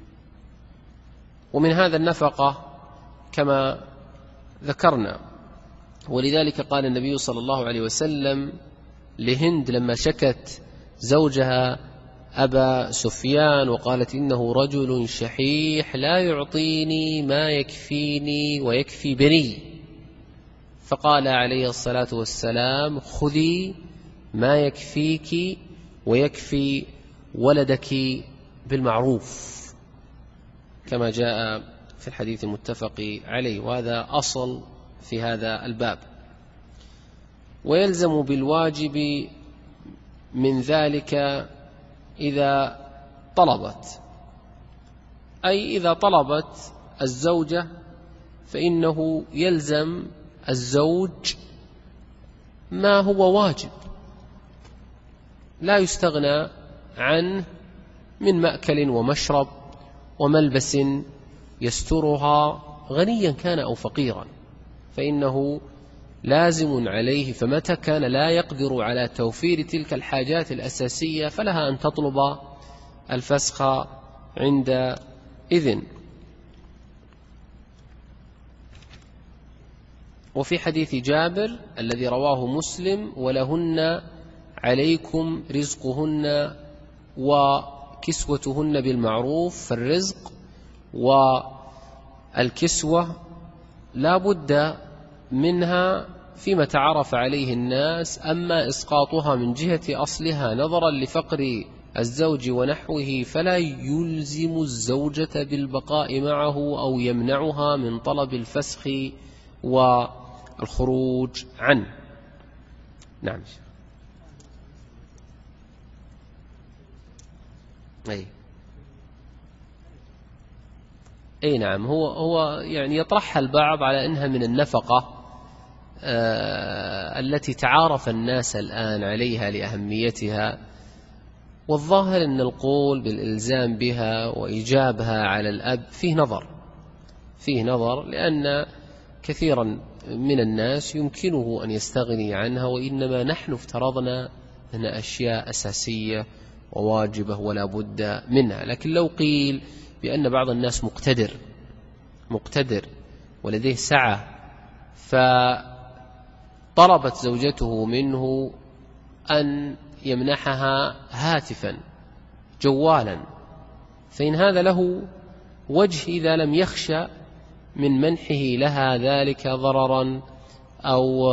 ومن هذا النفقة كما ذكرنا، ولذلك قال النبي صلى الله عليه وسلم لهند لما شكت زوجها أبا سفيان وقالت إنه رجل شحيح لا يعطيني ما يكفيني ويكفي بني، فقال عليه الصلاة والسلام خذي ما يكفيك ويكفي ولدك بالمعروف، كما جاء في الحديث المتفق عليه. وهذا أصل في هذا الباب. ويلزم بالواجب من ذلك إذا طلبت، أي إذا طلبت الزوجة فإنه يلزم الزوج ما هو واجب لا يستغنى عنه من مأكل ومشرب وملبس يسترها غنيا كان أو فقيرا، فإنه لازم عليه. فمتى كان لا يقدر على توفير تلك الحاجات الأساسية فلها أن تطلب الفسخ عند إذن. وفي حديث جابر الذي رواه مسلم ولهن عليكم رزقهن وكسوتهن بالمعروف، فالرزق والكسوة لا بد منها فيما تعرف عليه الناس، أما إسقاطها من جهة أصلها نظرا لفقر الزوج ونحوه فلا يلزم الزوجة بالبقاء معه أو يمنعها من طلب الفسخ والخروج عنه. نعم. أي أي نعم. هو هو يعني يطرحها البعض على أنها من النفقة آه التي تعارف الناس الآن عليها لأهميتها، والظاهر أن القول بالإلزام بها وإيجابها على الأب فيه نظر فيه نظر لأن كثيرا من الناس يمكنه أن يستغني عنها، وإنما نحن افترضنا أن أشياء أساسية وواجبة ولا بد منها. لكن لو قيل بأن بعض الناس مقتدر مقتدر ولديه سعة فطلبت زوجته منه أن يمنحها هاتفا جوالا، فإن هذا له وجه إذا لم يخشى من منحه لها ذلك ضررا أو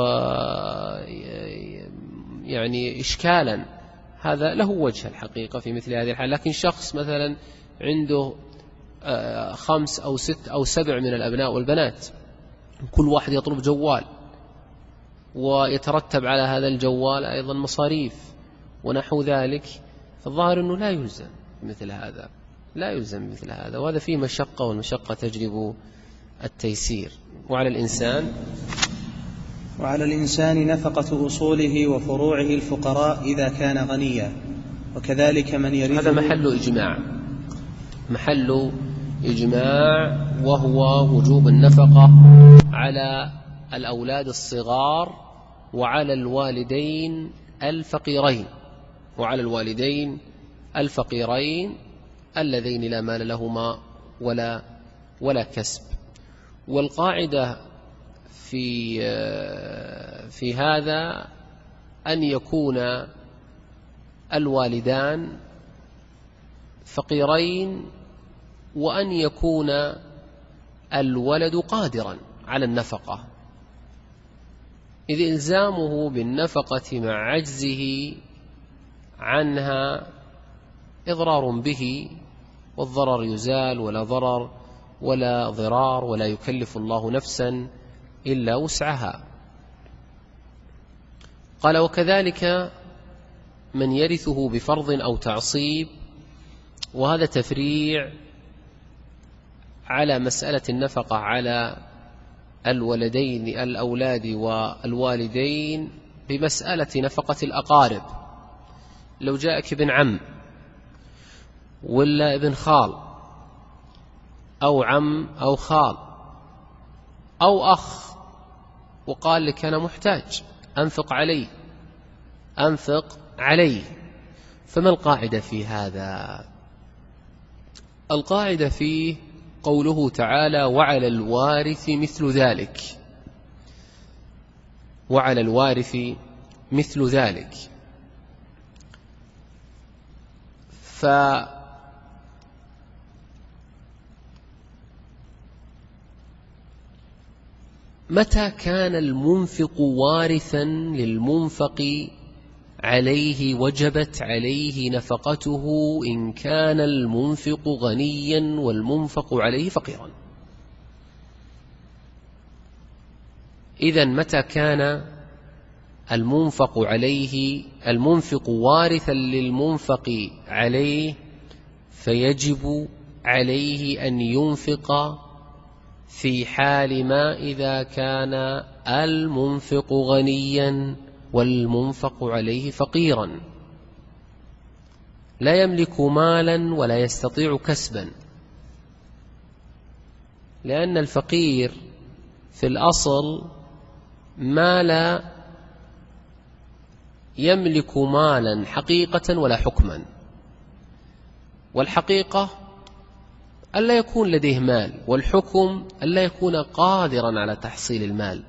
يعني إشكالا، هذا له وجه الحقيقة في مثل هذه الحال. لكن شخص مثلا عنده خمس أو ست أو سبع من الأبناء والبنات، كل واحد يطلب جوال ويترتب على هذا الجوال أيضا مصاريف ونحو ذلك، فالظاهر أنه لا يلزم مثل هذا، لا يلزم مثل هذا، وهذا فيه مشقة، والمشقة تجلب التيسير. وعلى الإنسان وعلى الإنسان نفقة أصوله وفروعه الفقراء إذا كان غنيا، وكذلك من يرثه. هذا محل إجماع، محل إجماع، وهو وجوب النفقة على الأولاد الصغار وعلى الوالدين الفقيرين، وعلى الوالدين الفقيرين اللذين لا مال لهما ولا ولا كسب. والقاعدة في في هذا أن يكون الوالدان فقيرين، وأن يكون الولد قادرا على النفقة، إذ إلزامه بالنفقة مع عجزه عنها إضرار به، والضرر يزال ولا ضرر ولا ضرار، ولا يكلف الله نفسا إلا وسعها. قال: وكذلك من يرثه بفرض أو تعصيب، وهذا تفريع على مسألة النفقة على الولدين الأولاد والوالدين بمسألة نفقة الأقارب. لو جاءك ابن عم ولا ابن خال أو عم أو خال أو أخ وقال لك أنا محتاج أنفق عليه أنفق عليه فما القاعدة في هذا؟ القاعدة فيه قوله تعالى: وعلى الوارث مثل ذلك، وعلى الوارث مثل ذلك. فمتى كان المنفق وارثا للمنفق عليه وجبت عليه نفقته إن كان المنفق غنيا والمنفق عليه فقيرا. إذن متى كان المنفق عليه المنفق وارثا للمنفق عليه فيجب عليه أن ينفق في حال ما إذا كان المنفق غنيا والمنفق عليه فقيرا لا يملك مالا ولا يستطيع كسبا، لأن الفقير في الأصل ما لا يملك مالا حقيقة ولا حكما، والحقيقة ألا يكون لديه مال، والحكم ألا يكون قادرا على تحصيل المال.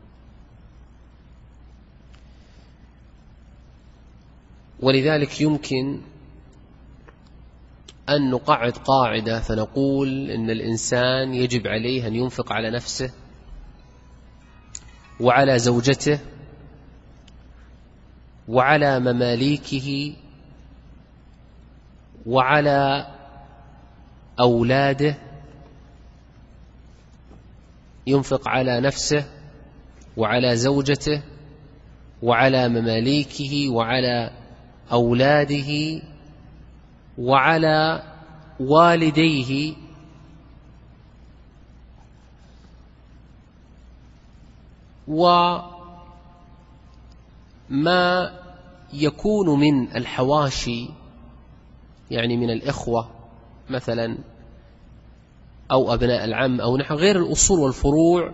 ولذلك يمكن أن نقعد قاعدة فنقول إن الإنسان يجب عليه أن ينفق على نفسه وعلى زوجته وعلى مماليكه وعلى أولاده، ينفق على نفسه وعلى زوجته وعلى مماليكه وعلى أولاده وعلى والديه وما يكون من الحواشي، يعني من الإخوة مثلا أو أبناء العم أو نحو غير الأصول والفروع،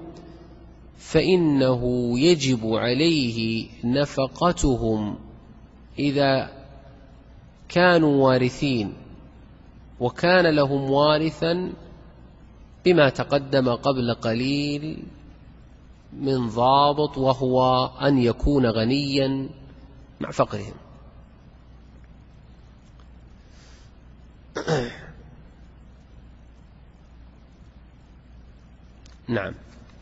فإنه يجب عليه نفقتهم إذا كانوا وارثين وكان لهم وارثا بما تقدم قبل قليل من ضابط، وهو أن يكون غنيا مع فقرهم. نعم.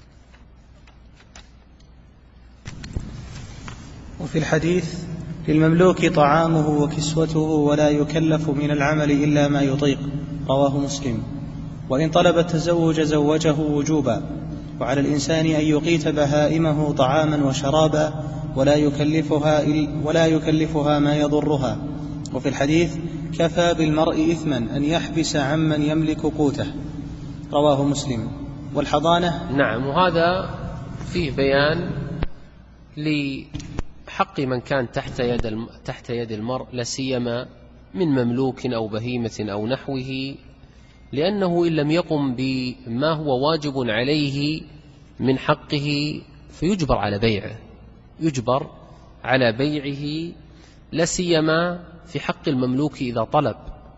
وفي الحديث: للمملوك طعامه وكسوته ولا يكلف من العمل إلا ما يطيق، رواه مسلم. وإن طلب التزوج زوجه وجوبا، وعلى الإنسان أن يقيت بهائمه طعاما وشرابا ولا يكلفها, ولا يكلفها ما يضرها. وفي الحديث: كفى بالمرء إثما أن يحبس عمن يملك قوته، رواه مسلم. والحضانة. نعم. وهذا فيه بيان لحق من كان تحت يد تحت يد المرء، لا سيما من مملوك أو بهيمة أو نحوه، لأنه إن لم يقم بما هو واجب عليه من حقه فيجبر على بيعه، يجبر على بيعه، لا سيما في حق المملوك إذا طلب،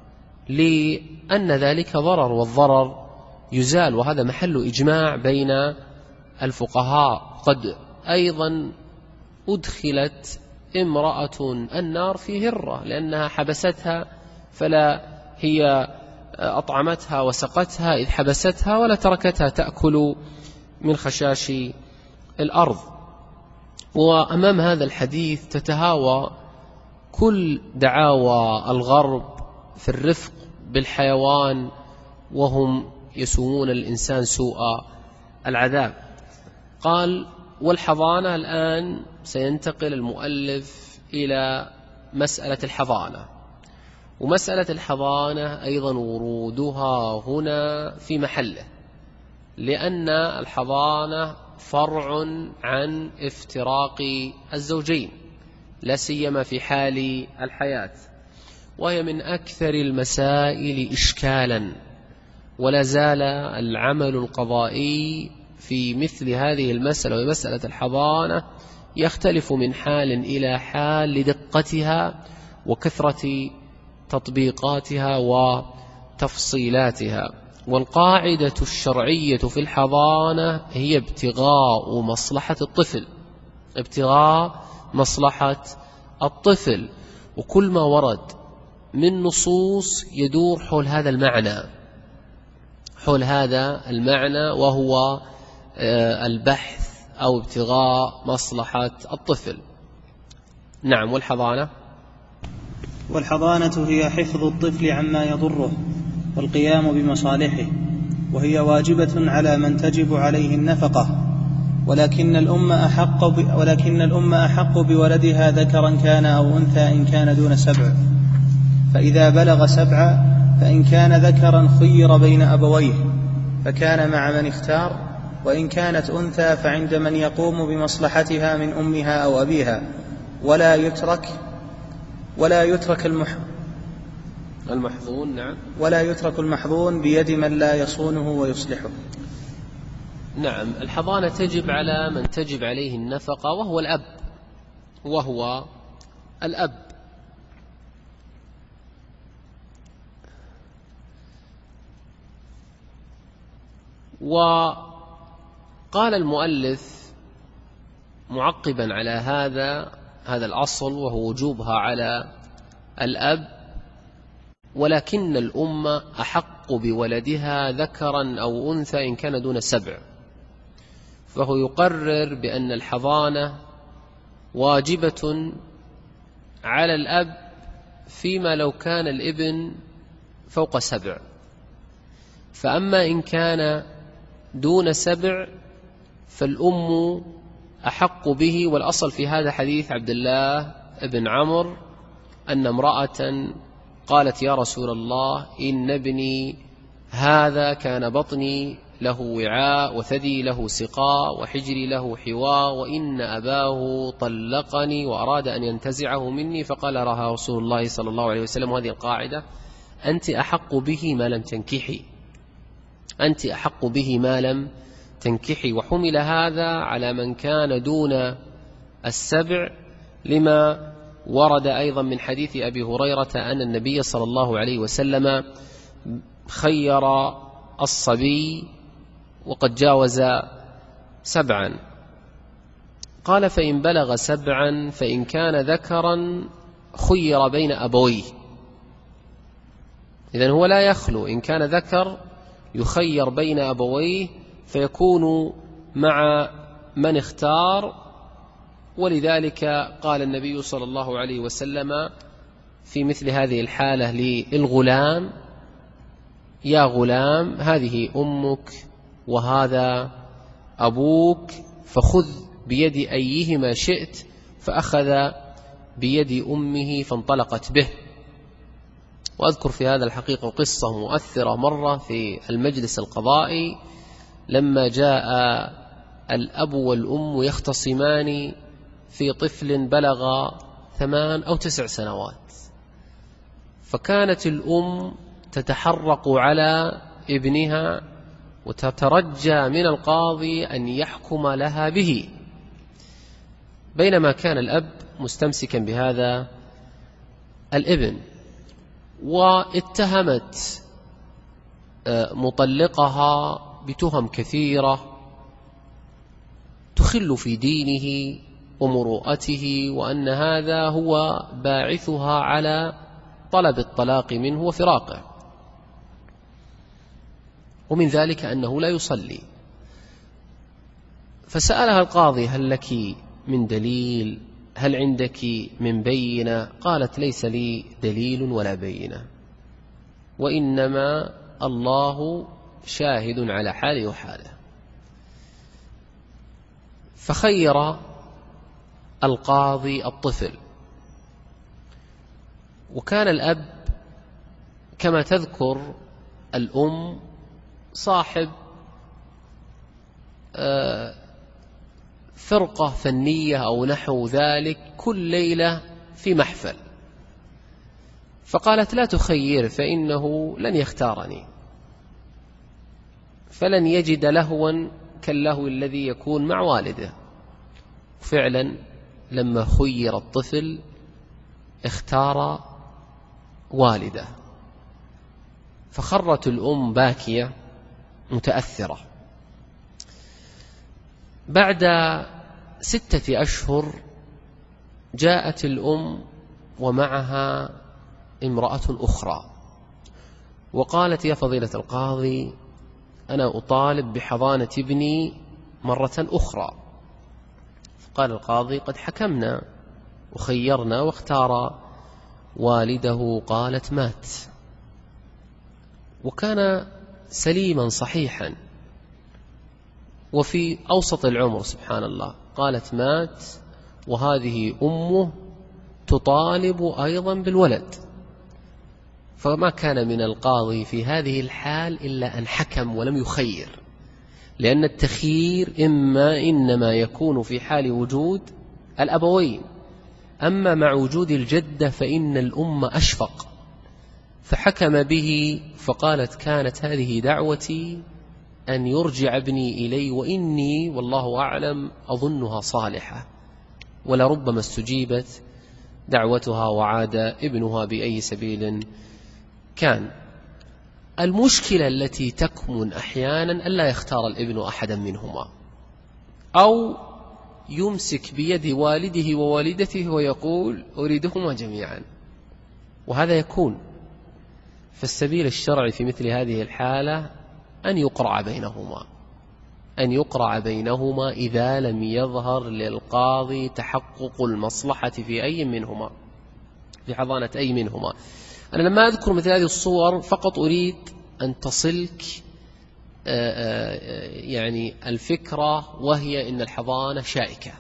لأن ذلك ضرر، والضرر يزال، وهذا محل إجماع بين الفقهاء. قد أيضا أدخلت امرأة النار في هرة لأنها حبستها، فلا هي أطعمتها وسقتها إذ حبستها، ولا تركتها تأكل من خشاش الأرض. وأمام هذا الحديث تتهاوى كل دعاوى الغرب في الرفق بالحيوان، وهم يسومون الإنسان سوء العذاب. قال: والحضانة. الآن سينتقل المؤلف إلى مسألة الحضانة. ومسألة الحضانة أيضا ورودها هنا في محله، لأن الحضانة فرع عن افتراق الزوجين، لا سيما في حال الحياة، وهي من أكثر المسائل إشكالا. ولا زال العمل القضائي في مثل هذه المسألة ومسألة الحضانة يختلف من حال إلى حال لدقتها وكثرة تطبيقاتها وتفصيلاتها. والقاعدة الشرعية في الحضانة هي ابتغاء مصلحة الطفل، ابتغاء مصلحة الطفل، وكل ما ورد من نصوص يدور حول هذا المعنى، حول هذا المعنى، وهو البحث أو ابتغاء مصلحة الطفل. نعم. والحضانة. والحضانة هي حفظ الطفل عما يضره والقيام بمصالحه، وهي واجبة على من تجب عليه النفقة، ولكن الأم أحق ب... ولكن الأم أحق بولدها ذكرا كان أو أنثى إن كان دون سبع. فإذا بلغ سبعا فإن كان ذكرا خير بين أبويه فكان مع من اختار، وإن كانت أنثى فعند من يقوم بمصلحتها من أمها أو أبيها، ولا يترك ولا يترك المح... المحظون. نعم. ولا يترك المحظون بيد من لا يصونه ويصلحه. نعم. الحضانة تجب على من تجب عليه النفقة، وهو الأب وهو الأب وقال المؤلف معقبا على هذا هذا الأصل، وهو وجوبها على الأب، ولكن الأم أحق بولدها ذكرا أو أنثى إن كان دون سبع. فهو يقرر بأن الحضانة واجبة على الأب فيما لو كان الابن فوق سبع. فأما إن كان دون سبع فالأم أحق به. والأصل في هذا حديث عبد الله بن عمرو أن امرأة قالت: يا رسول الله، إن ابني هذا كان بطني له وعاء وثدي له سقاء وحجري له حواء، وإن أباه طلقني وأراد أن ينتزعه مني. فقال لها رسول الله صلى الله عليه وسلم، هذه القاعدة: أنت أحق به ما لم تنكحي، أنت أحق به ما لم تنكحي. وحمل هذا على من كان دون السبع، لما ورد أيضا من حديث أبي هريرة أن النبي صلى الله عليه وسلم خير الصبي وقد جاوز سبعا. قال فإن بلغ سبعا فإن كان ذكرا خير بين أبويه. إذن هو لا يخلو، إن كان ذكر يخير بين أبويه فيكون مع من اختار. ولذلك قال النبي صلى الله عليه وسلم في مثل هذه الحالة للغلام: يا غلام هذه أمك وهذا أبوك فخذ بيد أيهما شئت، فأخذ بيد أمه فانطلقت به. وأذكر في هذا الحقيقة قصة مؤثرة مرة في المجلس القضائي لما جاء الأب والأم يختصمان في طفل بلغ ثمان أو تسع سنوات، فكانت الأم تتحرق على ابنها وتترجى من القاضي أن يحكم لها به، بينما كان الأب مستمسكا بهذا الابن. واتهمت مطلقها بتهم كثيرة تخل في دينه ومروءته، وأن هذا هو باعثها على طلب الطلاق منه وفراقه، ومن ذلك أنه لا يصلي. فسألها القاضي: هل لك من دليل؟ هل عندك من بينة؟ قالت: ليس لي دليل ولا بينة، وإنما الله شاهد على حالي وحاله. فخير القاضي الطفل، وكان الأب كما تذكر الأم صاحب فرقة فنية أو نحو ذلك كل ليلة في محفل، فقالت: لا تخير فإنه لن يختارني، فلن يجد لهوا كاللهو الذي يكون مع والده. فعلا لما خير الطفل اختار والده، فخرت الأم باكية متأثرة. بعد ستة أشهر جاءت الأم ومعها امرأة أخرى وقالت: يا فضيلة القاضي، أنا أطالب بحضانة ابني مرة أخرى. فقال القاضي: قد حكمنا وخيرنا واختار والده. قالت: مات، وكان سليما صحيحا وفي أوسط العمر، سبحان الله. قالت: مات وهذه أمه تطالب أيضا بالولد. فما كان من القاضي في هذه الحال إلا أن حكم ولم يخير، لأن التخيير إما إنما يكون في حال وجود الأبوين، أما مع وجود الجدة فإن الأم أشفق، فحكم به. فقالت: كانت هذه دعوتي أن يرجع ابني إلي، وإني والله أعلم أظنها صالحة، ولربما استجيبت دعوتها وعاد ابنها بأي سبيل كان. المشكلة التي تكمن أحيانا ألا يختار الابن أحدا منهما، أو يمسك بيد والده ووالدته ويقول: أريدهما جميعا، وهذا يكون. فالسبيل الشرعي في مثل هذه الحالة أن يقرع بينهما، أن يقرع بينهما إذا لم يظهر للقاضي تحقق المصلحة في أي منهما، في حضانة أي منهما. أنا لما أذكر مثل هذه الصور فقط أريد أن تصلك يعني الفكرة، وهي إن الحضانة شائكة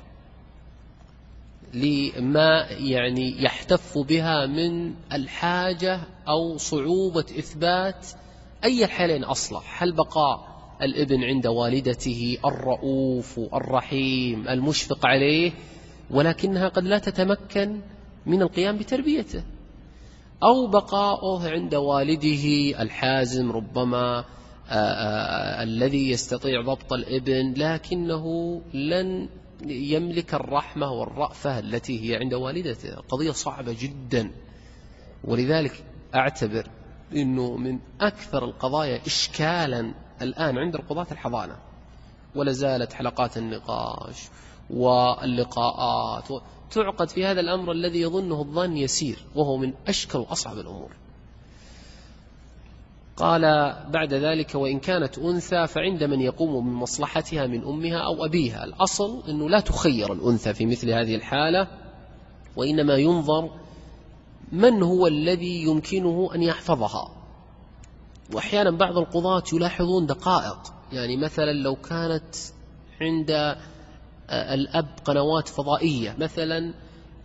لما يعني يحتف بها من الحاجة أو صعوبة إثبات أي الحالين أصلح: هل بقاء الابن عند والدته الرؤوف الرحيم المشفق عليه ولكنها قد لا تتمكن من القيام بتربيته، أو بقاؤه عند والده الحازم ربما آآ آآ الذي يستطيع ضبط الابن لكنه لن يملك الرحمة والرأفة التي هي عند والدته. قضية صعبة جدا، ولذلك أعتبر أنه من أكثر القضايا إشكالا الآن عند القضاة الحضانة، ولا زالت حلقات النقاش واللقاءات تعقد في هذا الأمر الذي يظنه الظن يسير، وهو من أشكل وأصعب الأمور. قال بعد ذلك: وإن كانت أنثى فعند من يقوم بمصلحتها من أمها أو أبيها. الأصل أنه لا تخير الأنثى في مثل هذه الحالة، وإنما ينظر من هو الذي يمكنه أن يحفظها. وأحيانا بعض القضاة يلاحظون دقائق، يعني مثلا لو كانت عند الأب قنوات فضائية مثلا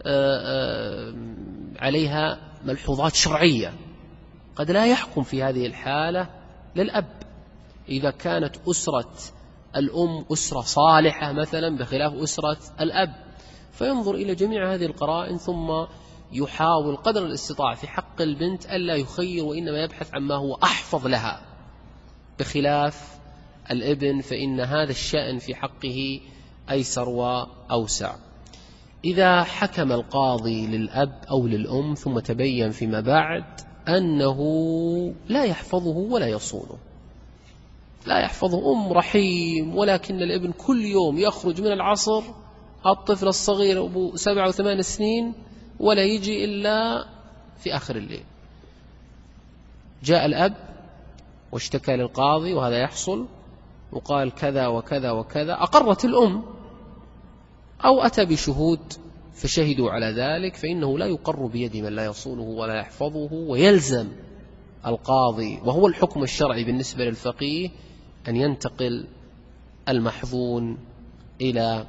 عليها ملحوظات شرعية، قد لا يحكم في هذه الحالة للأب إذا كانت أسرة الأم أسرة صالحة مثلا بخلاف أسرة الأب، فينظر إلى جميع هذه القرائن ثم يحاول قدر الاستطاعة في حق البنت ألا يخير، وإنما يبحث عما هو أحفظ لها، بخلاف الابن فإن هذا الشأن في حقه أيسر وأوسع. إذا حكم القاضي للأب أو للأم ثم تبين فيما بعد أنه لا يحفظه ولا يصونه، لا يحفظه، أم رحيم، ولكن الابن كل يوم يخرج من العصر الطفل الصغير أبو سبع وثمان سنين ولا يجي إلا في آخر الليل، جاء الأب واشتكى للقاضي وهذا يحصل وقال كذا وكذا وكذا، أقرت الأم أو أتى بشهود فشهدوا على ذلك، فإنه لا يقر بيد من لا يصونه ولا يحفظه، ويلزم القاضي وهو الحكم الشرعي بالنسبة للفقيه أن ينتقل المحظون إلى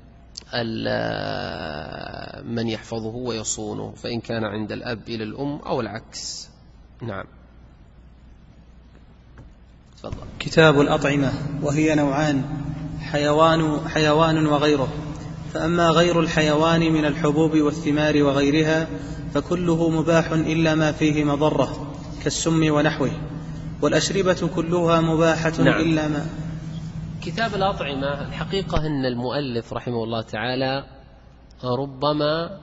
من يحفظه ويصونه، فإن كان عند الأب إلى الأم أو العكس. نعم. تفضل. كتاب الأطعمة، وهي نوعان: حيوان, حيوان وغيره. فأما غير الحيوان من الحبوب والثمار وغيرها فكله مباح إلا ما فيه مضرة كالسم ونحوه، والأشربة كلها مباحة. نعم. إلا ما. كتاب الأطعمة الحقيقة أن المؤلف رحمه الله تعالى ربما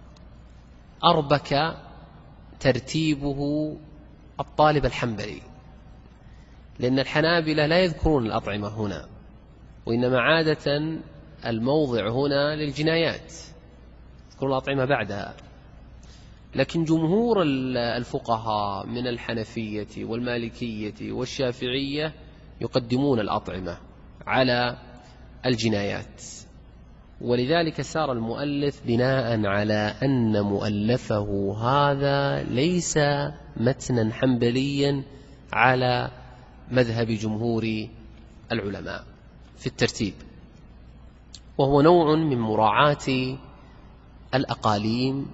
أربك ترتيبه الطالب الحنبلي، لأن الحنابلة لا يذكرون الأطعمة هنا، وإنما عادة الموضع هنا للجنايات، يذكرون الأطعمة بعدها. لكن جمهور الفقهاء من الحنفية والمالكية والشافعية يقدمون الأطعمة على الجنايات، ولذلك سار المؤلف بناء على أن مؤلفه هذا ليس متنا حنبليا على مذهب جمهور العلماء في الترتيب، وهو نوع من مراعاة الأقاليم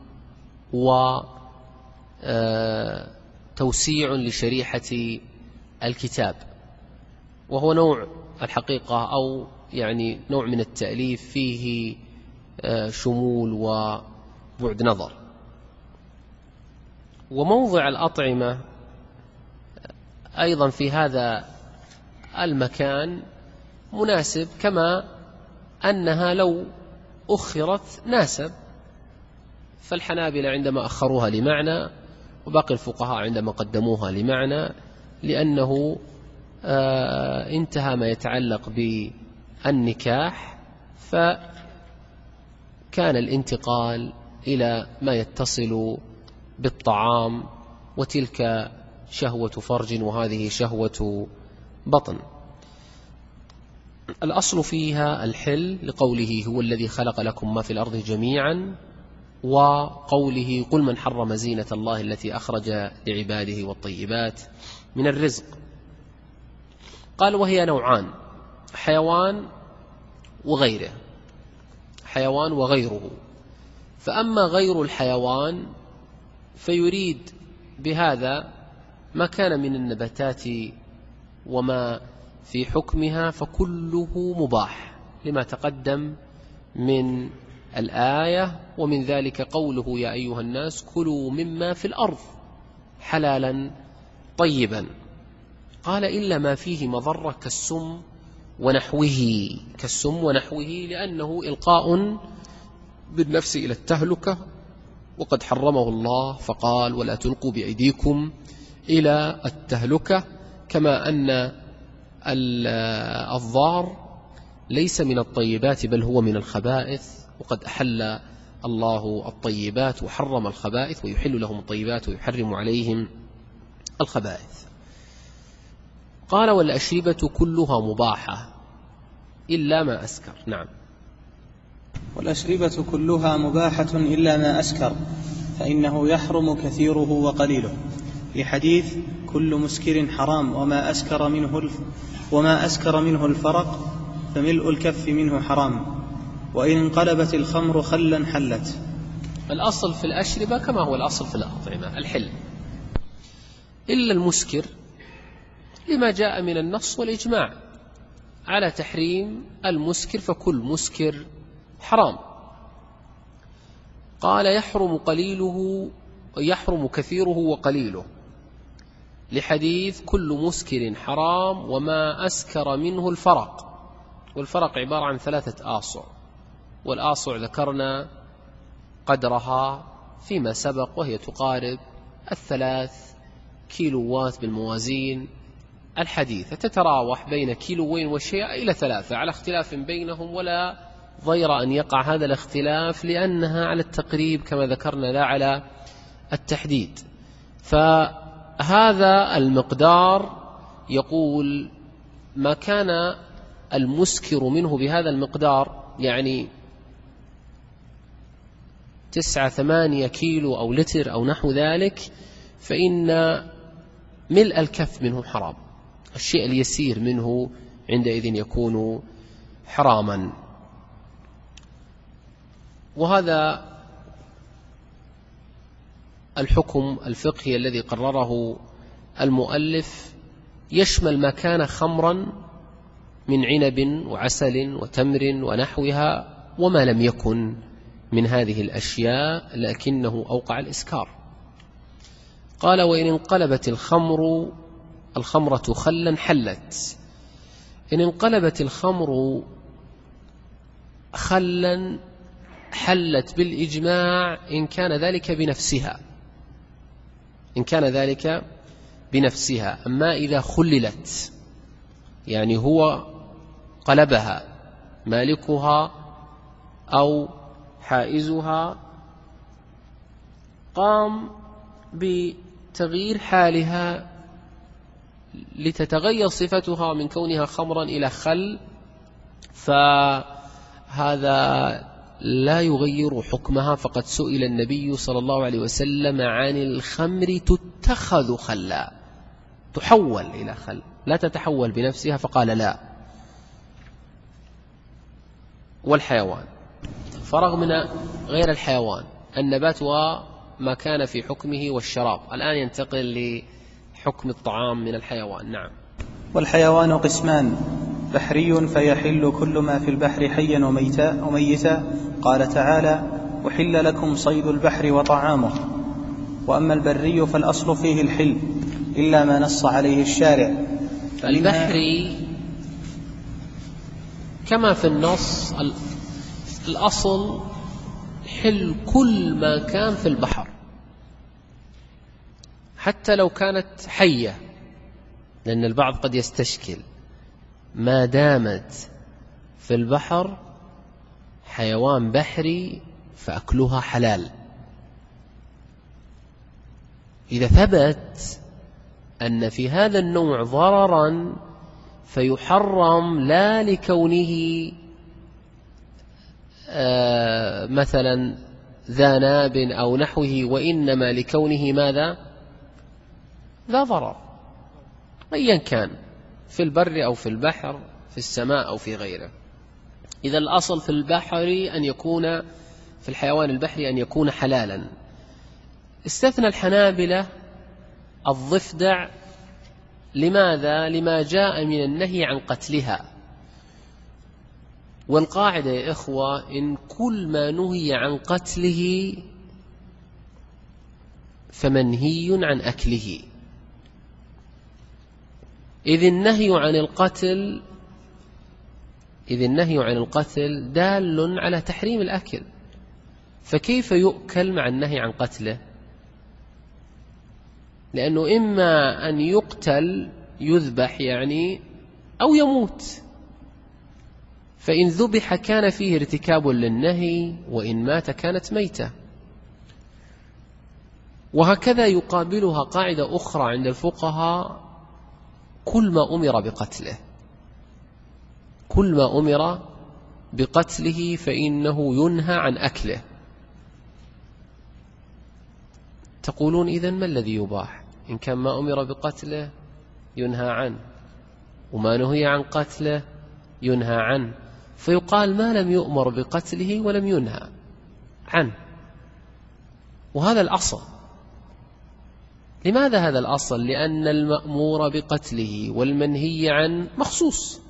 وتوسيع لشريحة الكتاب، وهو نوع الحقيقة أو يعني نوع من التأليف فيه شمول وبعد نظر. وموضع الأطعمة أيضا في هذا المكان مناسب، كما أنها لو أخرت ناسب، فالحنابلة عندما أخروها لمعنى وباقي الفقهاء عندما قدموها لمعنى، لأنه آه انتهى ما يتعلق بالنكاح، فكان الانتقال إلى ما يتصل بالطعام، وتلك شهوة فرج وهذه شهوة بطن. الأصل فيها الحل لقوله هو الذي خلق لكم ما في الأرض جميعا، وقوله قل من حرم زينة الله التي أخرج لعباده والطيبات من الرزق. قال وهي نوعان: حيوان وغيره، حيوان وغيره. فأما غير الحيوان فيريد بهذا ما كان من النباتات وما في حكمها فكله مباح لما تقدم من الآية، ومن ذلك قوله يا أيها الناس كلوا مما في الأرض حلالا طيبا. قال إلا ما فيه مضرة كالسم ونحوه، كالسم ونحوه لأنه إلقاء بالنفس إلى التهلكة، وقد حرمه الله فقال ولا تلقوا بأيديكم إلى التهلكة، كما أن الضار ليس من الطيبات بل هو من الخبائث، وقد أحل الله الطيبات وحرم الخبائث، ويحل لهم الطيبات ويحرم عليهم الخبائث. قال والأشربة كلها مباحة إلا ما أسكر. نعم. والأشربة كلها مباحة إلا ما أسكر، فإنه يحرم كثيره وقليله، لحديث كل مسكر حرام وما أسكر منه الف وما أسكر منه الفرق فملء الكف منه حرام، وإن انقلبت الخمر خلا حلت. الأصل في الأشربة كما هو الأصل في الأطعمة الحل، إلا المسكر لما جاء من النص والإجماع على تحريم المسكر، فكل مسكر حرام. قال يحرم قليله يحرم كثيره وقليله، لحديث كل مسكر حرام وما أسكر منه الفرق. والفرق عبارة عن ثلاثة آصع، والآصع ذكرنا قدرها فيما سبق، وهي تقارب الثلاث كيلوات بالموازين الحديثة، تتراوح بين كيلوين وشيء إلى ثلاثة على اختلاف بينهم، ولا ضير أن يقع هذا الاختلاف لأنها على التقريب كما ذكرنا لا على التحديد. فهذا المقدار يقول ما كان المسكر منه بهذا المقدار، يعني تسعة ثمانية كيلو أو لتر أو نحو ذلك، فإن ملء الكف منه حرام، الشيء اليسير منه عندئذ يكون حراما. وهذا الحكم الفقهي الذي قرره المؤلف يشمل ما كان خمرا من عنب وعسل وتمر ونحوها، وما لم يكن من هذه الأشياء لكنه أوقع الإسكار. قال وإن انقلبت الخمر الخمرة خلا حلت. إن انقلبت الخمر خلا حلت بالإجماع إن كان ذلك بنفسها إن كان ذلك بنفسها. أما إذا خللت، يعني هو قلبها مالكها أو حائزها، قام بتغيير حالها لتتغير صفتها من كونها خمرا إلى خل، فهذا لا يغير حكمها. فقد سئل النبي صلى الله عليه وسلم عن الخمر تتخذ خلا، تحول إلى خل، لا تتحول بنفسها، فقال لا. والحيوان، فرغ من غير الحيوان النبات وما كان في حكمه والشراب، الآن ينتقل لحكم الطعام من الحيوان. نعم. والحيوان قسمان: بحري فيحل كل ما في البحر حيا وميتا, وميتا قال تعالى: وحل لكم صيد البحر وطعامه. وأما البري فالأصل فيه الحل إلا ما نص عليه الشارع. البحري كما في النص الأصل حل كل ما كان في البحر، حتى لو كانت حية، لأن البعض قد يستشكل ما دامت في البحر حيوان بحري فأكلها حلال. إذا ثبت أن في هذا النوع ضررا فيحرم، لا لكونه آه مثلا ذا ناب أو نحوه، وإنما لكونه ماذا؟ ذا ضرر، أيا كان في البر أو في البحر، في السماء أو في غيره. إذا الأصل في البحر أن يكون في الحيوان البحري أن يكون حلالا. استثنى الحنابلة الضفدع، لماذا؟ لما جاء من النهي عن قتلها. والقاعدة يا إخوة إن كل ما نهي عن قتله فمنهي عن أكله، إذ النهي عن القتل إذ النهي عن القتل دال على تحريم الأكل، فكيف يؤكل مع النهي عن قتله؟ لأنه إما أن يقتل يذبح يعني أو يموت، فإن ذبح كان فيه ارتكاب للنهي، وإن مات كانت ميتة. وهكذا يقابلها قاعدة أخرى عند الفقهاء: كل ما أمر بقتله كل ما أمر بقتله فإنه ينهى عن أكله. تقولون إذن ما الذي يباح؟ إن كان ما أمر بقتله ينهى عنه، وما نهي عن قتله ينهى عنه، فيقال ما لم يؤمر بقتله ولم ينهى عنه، وهذا الأصل. لماذا هذا الأصل؟ لأن المأمور بقتله والمنهي عنه مخصوص،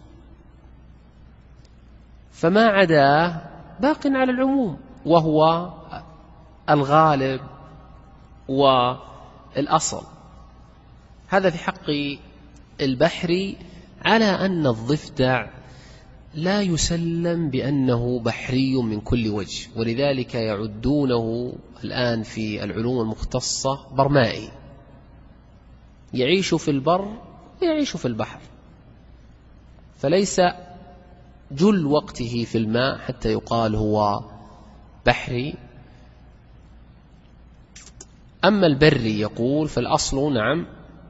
فما عداه باق على العموم، وهو الغالب والأصل. هذا في حق البحر، على أن الضفدع لا يسلم بأنه بحري من كل وجه، ولذلك يعدونه الآن في العلوم المختصة برمائي، يعيش في البر ويعيش في البحر، فليس جل وقته في الماء حتى يقال هو بحري. أما البري يقول فالأصل نعم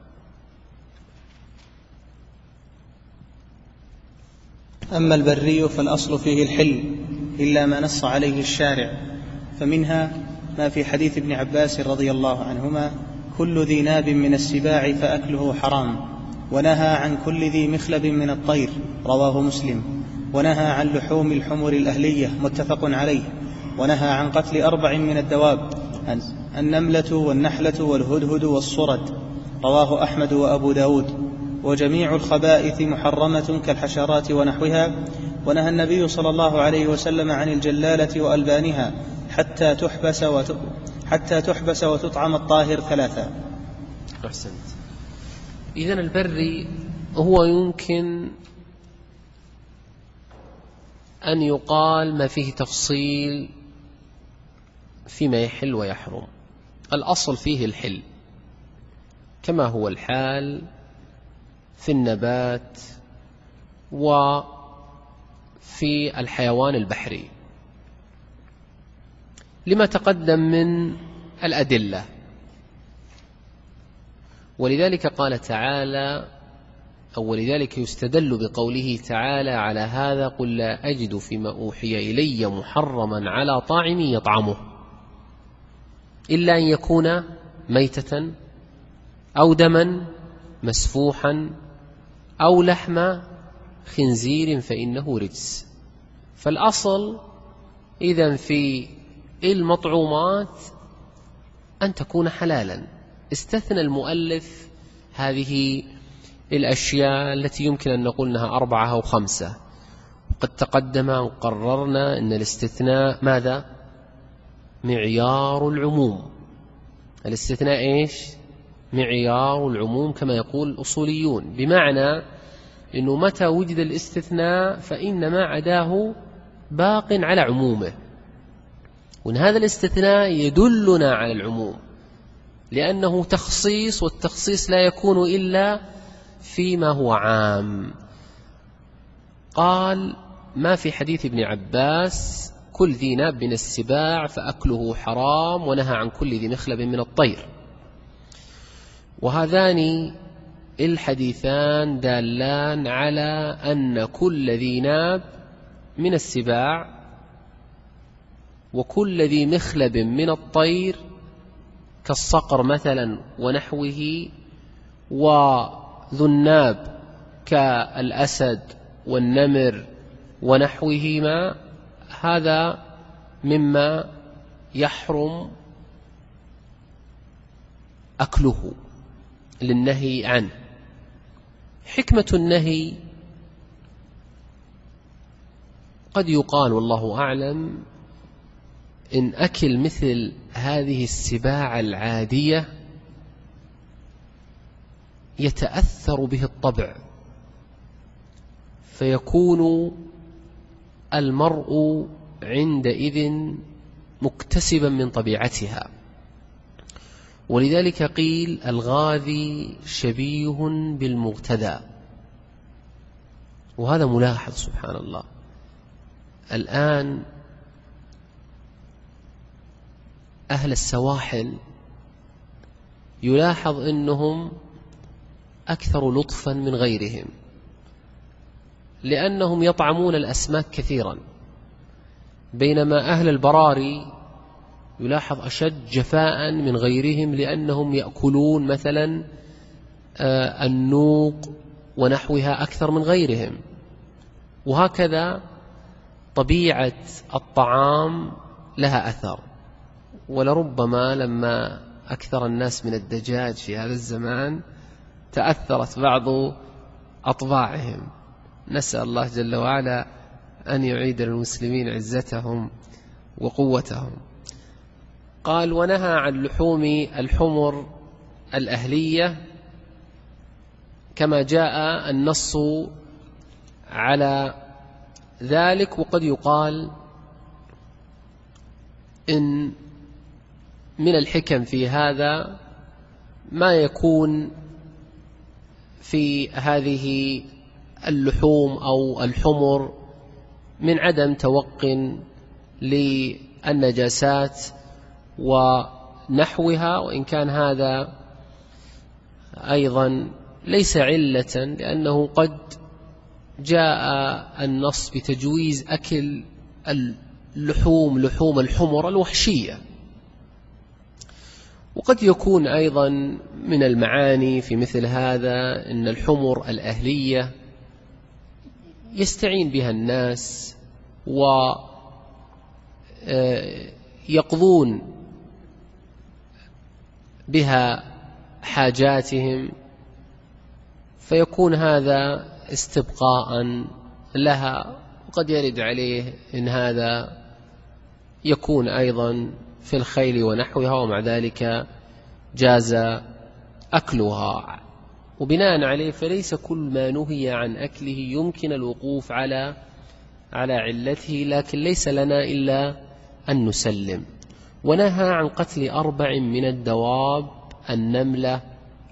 أما البري فالأصل فيه الحل إلا ما نص عليه الشارع، فمنها ما في حديث ابن عباس رضي الله عنهما: كل ذي ناب من السباع فأكله حرام، ونهى عن كل ذي مخلب من الطير، رواه مسلم، ونهى عن لحوم الحمر الأهلية، متفق عليه، ونهى عن قتل أربع من الدواب: النملة والنحلة والهدهد والصرد، رواه أحمد وأبو داود. وجميع الخبائث محرمة كالحشرات ونحوها. ونهى النبي صلى الله عليه وسلم عن الجلالة وألبانها حتى تحبس, وت... حتى تحبس وتطعم الطاهر ثلاثا. أحسنت. إذن البري هو يمكن أن يقال ما فيه تفصيل فيما يحل ويحرم. الأصل فيه الحل كما هو الحال في النبات وفي الحيوان البحري، لما تقدم من الأدلة. ولذلك قال تعالى، أو ولذلك يستدل بقوله تعالى على هذا: قل لا أجد فيما أوحي إلي محرما على طاعم يطعمه إلا أن يكون ميتة أو دما مسفوحا أو لحم خنزير فإنه رجس. فالأصل إذن في المطعومات أن تكون حلالا. استثنى المؤلف هذه الأشياء التي يمكن أن نقول أنها أربعة أو خمسة، وقد تقدم وقررنا أن الاستثناء ماذا؟ معيار العموم. الاستثناء إيش؟ معيار العموم كما يقول الأصوليون، بمعنى أنه متى وجد الاستثناء فإن ما عداه باق على عمومه، وأن هذا الاستثناء يدلنا على العموم لأنه تخصيص، والتخصيص لا يكون إلا فيما هو عام. قال ما في حديث ابن عباس: كل ذي ناب من السباع فأكله حرام، ونهى عن كل ذي مخلب من الطير. وهذان الحديثان دالان على أن كل ذي ناب من السباع وكل ذي مخلب من الطير كالصقر مثلا ونحوه، وذو الناب كالأسد والنمر ونحوهما، هذا مما يحرم أكله للنهي عنه. حكمة النهي قد يقال والله أعلم إن أكل مثل هذه السباع العادية يتأثر به الطبع، فيكون المرء عندئذ مكتسبا من طبيعتها. ولذلك قيل الغاذي شبيه بالمغتذى، وهذا ملاحظ سبحان الله. الآن أهل السواحل يلاحظ أنهم أكثر لطفا من غيرهم، لأنهم يطعمون الأسماك كثيرا، بينما أهل البراري يلاحظ أشد جفاء من غيرهم، لأنهم يأكلون مثلا النوق ونحوها أكثر من غيرهم. وهكذا طبيعة الطعام لها أثر. ولربما لما أكثر الناس من الدجاج في هذا الزمان تأثرت بعض أطباعهم. نسأل الله جل وعلا أن يعيد للمسلمين عزتهم وقوتهم. قال: ونهى عن لحوم الحمر الأهلية، كما جاء النص على ذلك. وقد يقال إن من الحكم في هذا ما يكون في هذه اللحوم أو الحمر من عدم توق للنجاسات ونحوها، وإن كان هذا أيضا ليس علة، لأنه قد جاء النص بتجويز أكل اللحوم لحوم الحمر الوحشية. وقد يكون أيضا من المعاني في مثل هذا أن الحمر الأهلية يستعين بها الناس ويقضون بها حاجاتهم، فيكون هذا استبقاء لها. وقد يرد عليه إن هذا يكون أيضا في الخيل ونحوها، ومع ذلك جاز أكلها. وبناء عليه فليس كل ما نهي عن أكله يمكن الوقوف على على علته، لكن ليس لنا إلا أن نسلم. ونهى عن قتل أربع من الدواب: النملة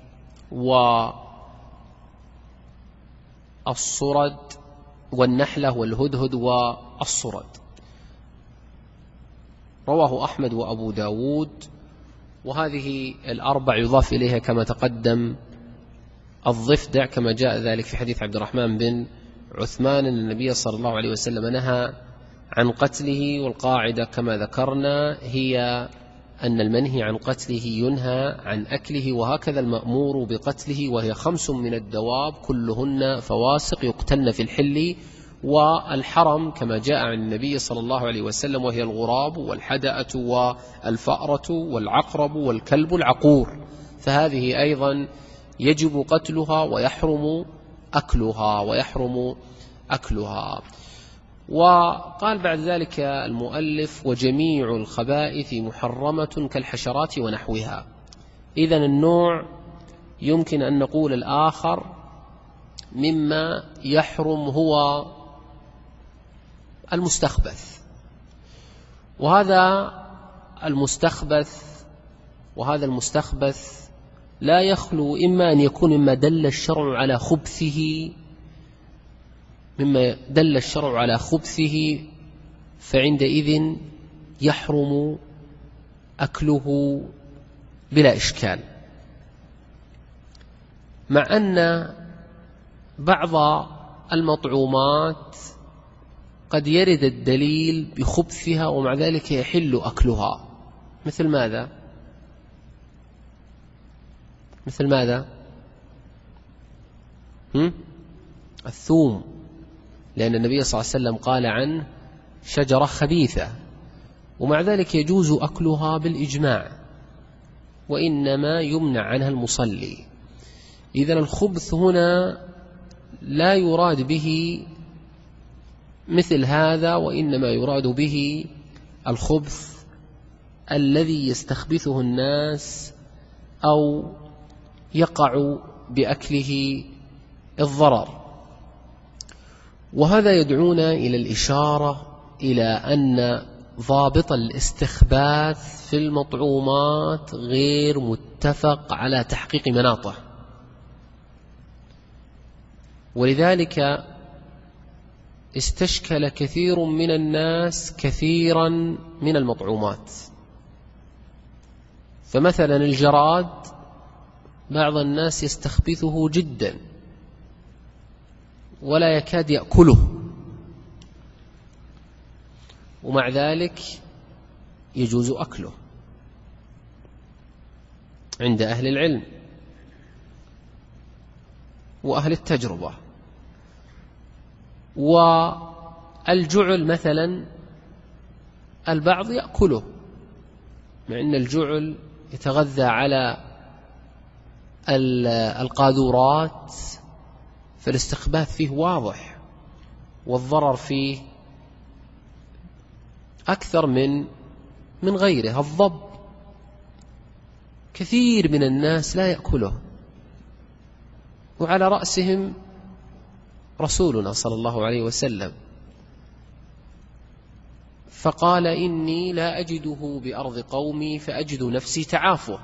والصرد والنحلة والهدهد والصرد. رواه أحمد وأبو داود. وهذه الأربع يضاف إليها كما تقدم الضفدع، كما جاء ذلك في حديث عبد الرحمن بن عثمان أن النبي صلى الله عليه وسلم نهى عن قتله. والقاعدة كما ذكرنا هي أن المنهي عن قتله ينهى عن أكله، وهكذا المأمور بقتله، وهي خمس من الدواب كلهن فواسق يقتلن في الحل والحرم، كما جاء عن النبي صلى الله عليه وسلم، وهي الغراب والحدأة والفأرة والعقرب والكلب العقور. فهذه أيضا يجب قتلها ويحرم أكلها ويحرم أكلها. وقال بعد ذلك المؤلف: وجميع الخبائث محرمة كالحشرات ونحوها. إذن النوع يمكن أن نقول الآخر مما يحرم هو المستخبث. وهذا المستخبث وهذا المستخبث لا يخلو إما أن يكون مما دل الشرع على خبثه مما دل الشرع على خبثه فعندئذ يحرم أكله بلا إشكال، مع أن بعض المطعومات قد يرد الدليل بخبثها ومع ذلك يحل أكلها. مثل ماذا؟ مثل ماذا؟ هم؟ الثوم، لأن النبي صلى الله عليه وسلم قال عنه شجرة خبيثة، ومع ذلك يجوز أكلها بالإجماع، وإنما يمنع عنها المصلي. إذن الخبث هنا لا يراد به مثل هذا، وإنما يراد به الخبث الذي يستخبثه الناس أو يقع بأكله الضرر. وهذا يدعونا إلى الإشارة إلى أن ضابط الاستخباث في المطعومات غير متفق على تحقيق مناطه، ولذلك استشكل كثير من الناس كثيرا من المطعومات. فمثلا الجراد بعض الناس يستخبثه جدا ولا يكاد يأكله، ومع ذلك يجوز أكله عند أهل العلم وأهل التجربة. والجعل مثلا البعض يأكله، مع أن الجعل يتغذى على القاذورات، فالاستخباث فيه واضح والضرر فيه أكثر من من غيره. الضب كثير من الناس لا يأكله، وعلى رأسهم رسولنا صلى الله عليه وسلم، فقال إني لا أجده بأرض قومي فأجد نفسي تعافه.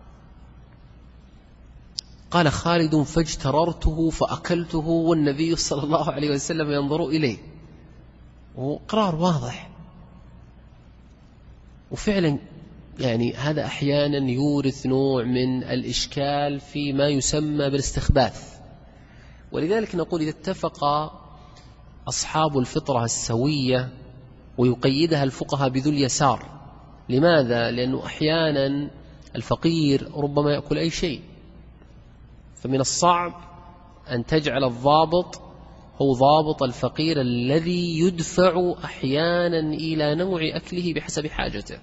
قال خالد فاجتررته فأكلته والنبي صلى الله عليه وسلم ينظر إليه، وقرار واضح. وفعلا يعني هذا أحيانا يورث نوع من الإشكال فيما يسمى بالاستخباث. ولذلك نقول إذا اتفق أصحاب الفطرة السوية، ويقيدها الفقهاء بذو اليسار. لماذا؟ لأنه أحيانا الفقير ربما يأكل أي شيء، فمن الصعب أن تجعل الضابط هو ضابط الفقير الذي يدفع أحيانا إلى نوع أكله بحسب حاجته.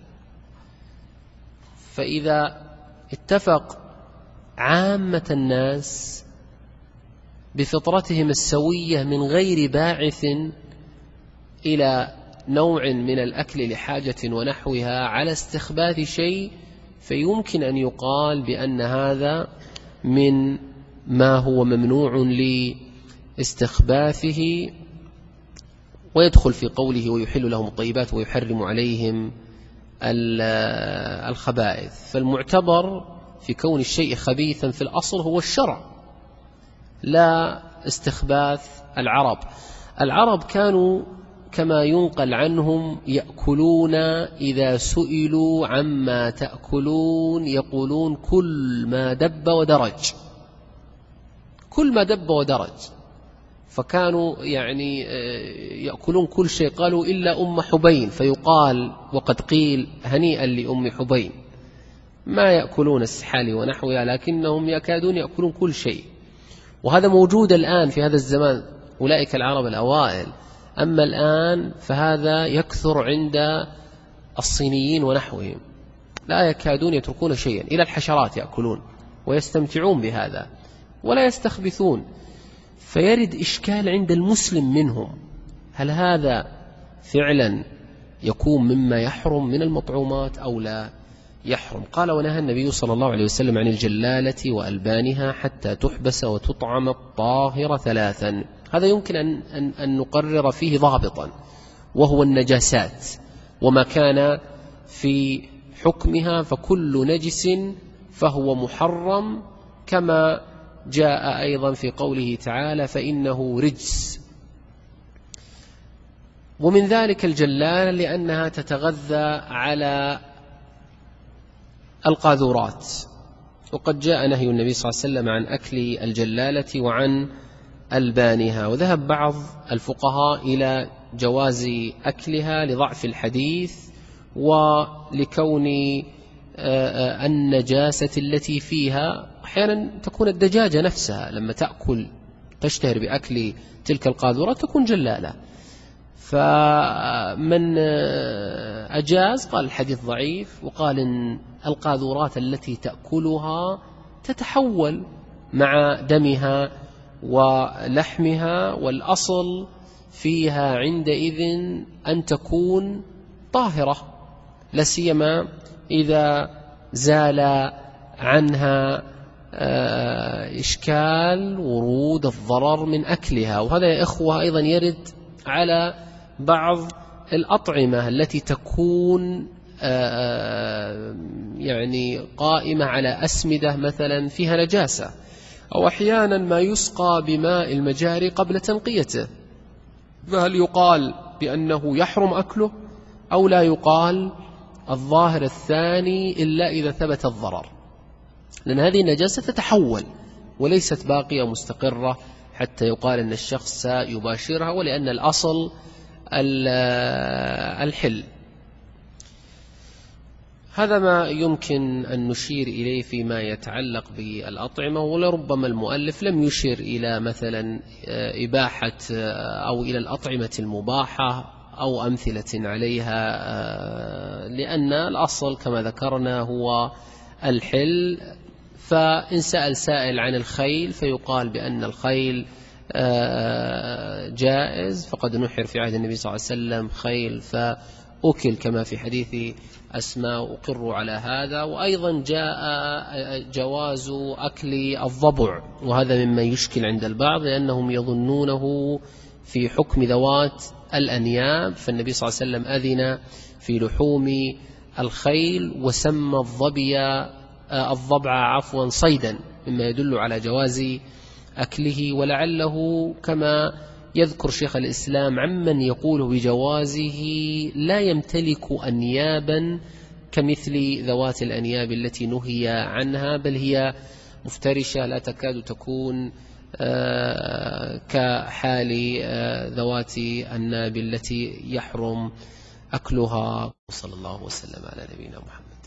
فإذا اتفق عامة الناس بفطرتهم السوية من غير باعث إلى نوع من الأكل لحاجة ونحوها على استخباث شيء، فيمكن أن يقال بأن هذا من ما هو ممنوع لاستخباثه، ويدخل في قوله ويحل لهم الطيبات ويحرم عليهم الخبائث. فالمعتبر في كون الشيء خبيثا في الأصل هو الشرع، لا استخباث العرب. العرب كانوا كما ينقل عنهم يأكلون إذا سئلوا عما تأكلون يقولون كل ما دب ودرج، كل ما دب ودرج. فكانوا يعني يأكلون كل شيء، قالوا إلا أم حبين، فيقال وقد قيل هنيئا لأم حبين، ما يأكلون السحال ونحوها لكنهم يكادون يأكلون كل شيء. وهذا موجود الآن في هذا الزمان، أولئك العرب الأوائل. أما الآن فهذا يكثر عند الصينيين ونحوهم، لا يكادون يتركون شيئا، إلى الحشرات يأكلون ويستمتعون بهذا ولا يستخبثون. فيرد إشكال عند المسلم منهم، هل هذا فعلا يكون مما يحرم من المطعومات أو لا يحرم؟ قال ونهى النبي صلى الله عليه وسلم عن الجلالة وألبانها حتى تحبس وتطعم الطاهر ثلاثا. هذا يمكن أن, أن, أن نقرر فيه ضابطا، وهو النجاسات وما كان في حكمها، فكل نجس فهو محرم، كما جاء أيضا في قوله تعالى فإنه رجس. ومن ذلك الجلالة لأنها تتغذى على القاذورات، وقد جاء نهي النبي صلى الله عليه وسلم عن أكل الجلالة وعن ألبانها. وذهب بعض الفقهاء إلى جواز أكلها لضعف الحديث ولكون النجاسة التي فيها. أحيانا تكون الدجاجة نفسها لما تأكل تشتهر بأكل تلك القاذورات تكون جلالة، فمن أجاز قال الحديث ضعيف، وقال إن القاذورات التي تأكلها تتحول مع دمها ولحمها، والأصل فيها عندئذ أن تكون طاهرة، لا سيما إذا زال عنها إشكال ورود الضرر من أكلها. وهذا يا إخوة أيضا يرد على بعض الأطعمة التي تكون يعني قائمة على أسمدة مثلا فيها نجاسة، أو أحيانا ما يسقى بماء المجاري قبل تنقيته، فهل يقال بأنه يحرم أكله أو لا يقال؟ الظاهر الثاني إلا إذا ثبت الضرر، لأن هذه النجاسة تتحول وليست باقية مستقرة حتى يقال أن الشخص سيباشرها، ولأن الأصل الحل. هذا ما يمكن أن نشير إليه فيما يتعلق بالأطعمة، ولربما المؤلف لم يشر إلى مثلا إباحة أو إلى الأطعمة المباحة أو أمثلة عليها، لأن الأصل كما ذكرنا هو الحل. فإن سأل سائل عن الخيل فيقال بأن الخيل جائز، فقد نحر في عهد النبي صلى الله عليه وسلم خيل فأكل كما في حديث أسماء أقر على هذا. وأيضا جاء جواز أكل الضبع، وهذا مما يشكل عند البعض لأنهم يظنونه في حكم ذوات الأنياب، فالنبي صلى الله عليه وسلم أذن في لحوم الخيل وسمى الضبي الضبع عفوا صيدا، مما يدل على جواز أكله. ولعله كما يذكر شيخ الإسلام عمن يقول بجوازه لا يمتلك أنيابا كمثل ذوات الأنياب التي نهي عنها، بل هي مفترشة لا تكاد تكون كحال ذوات الناب التي يحرم أكلها. صلى الله وسلم على نبينا محمد.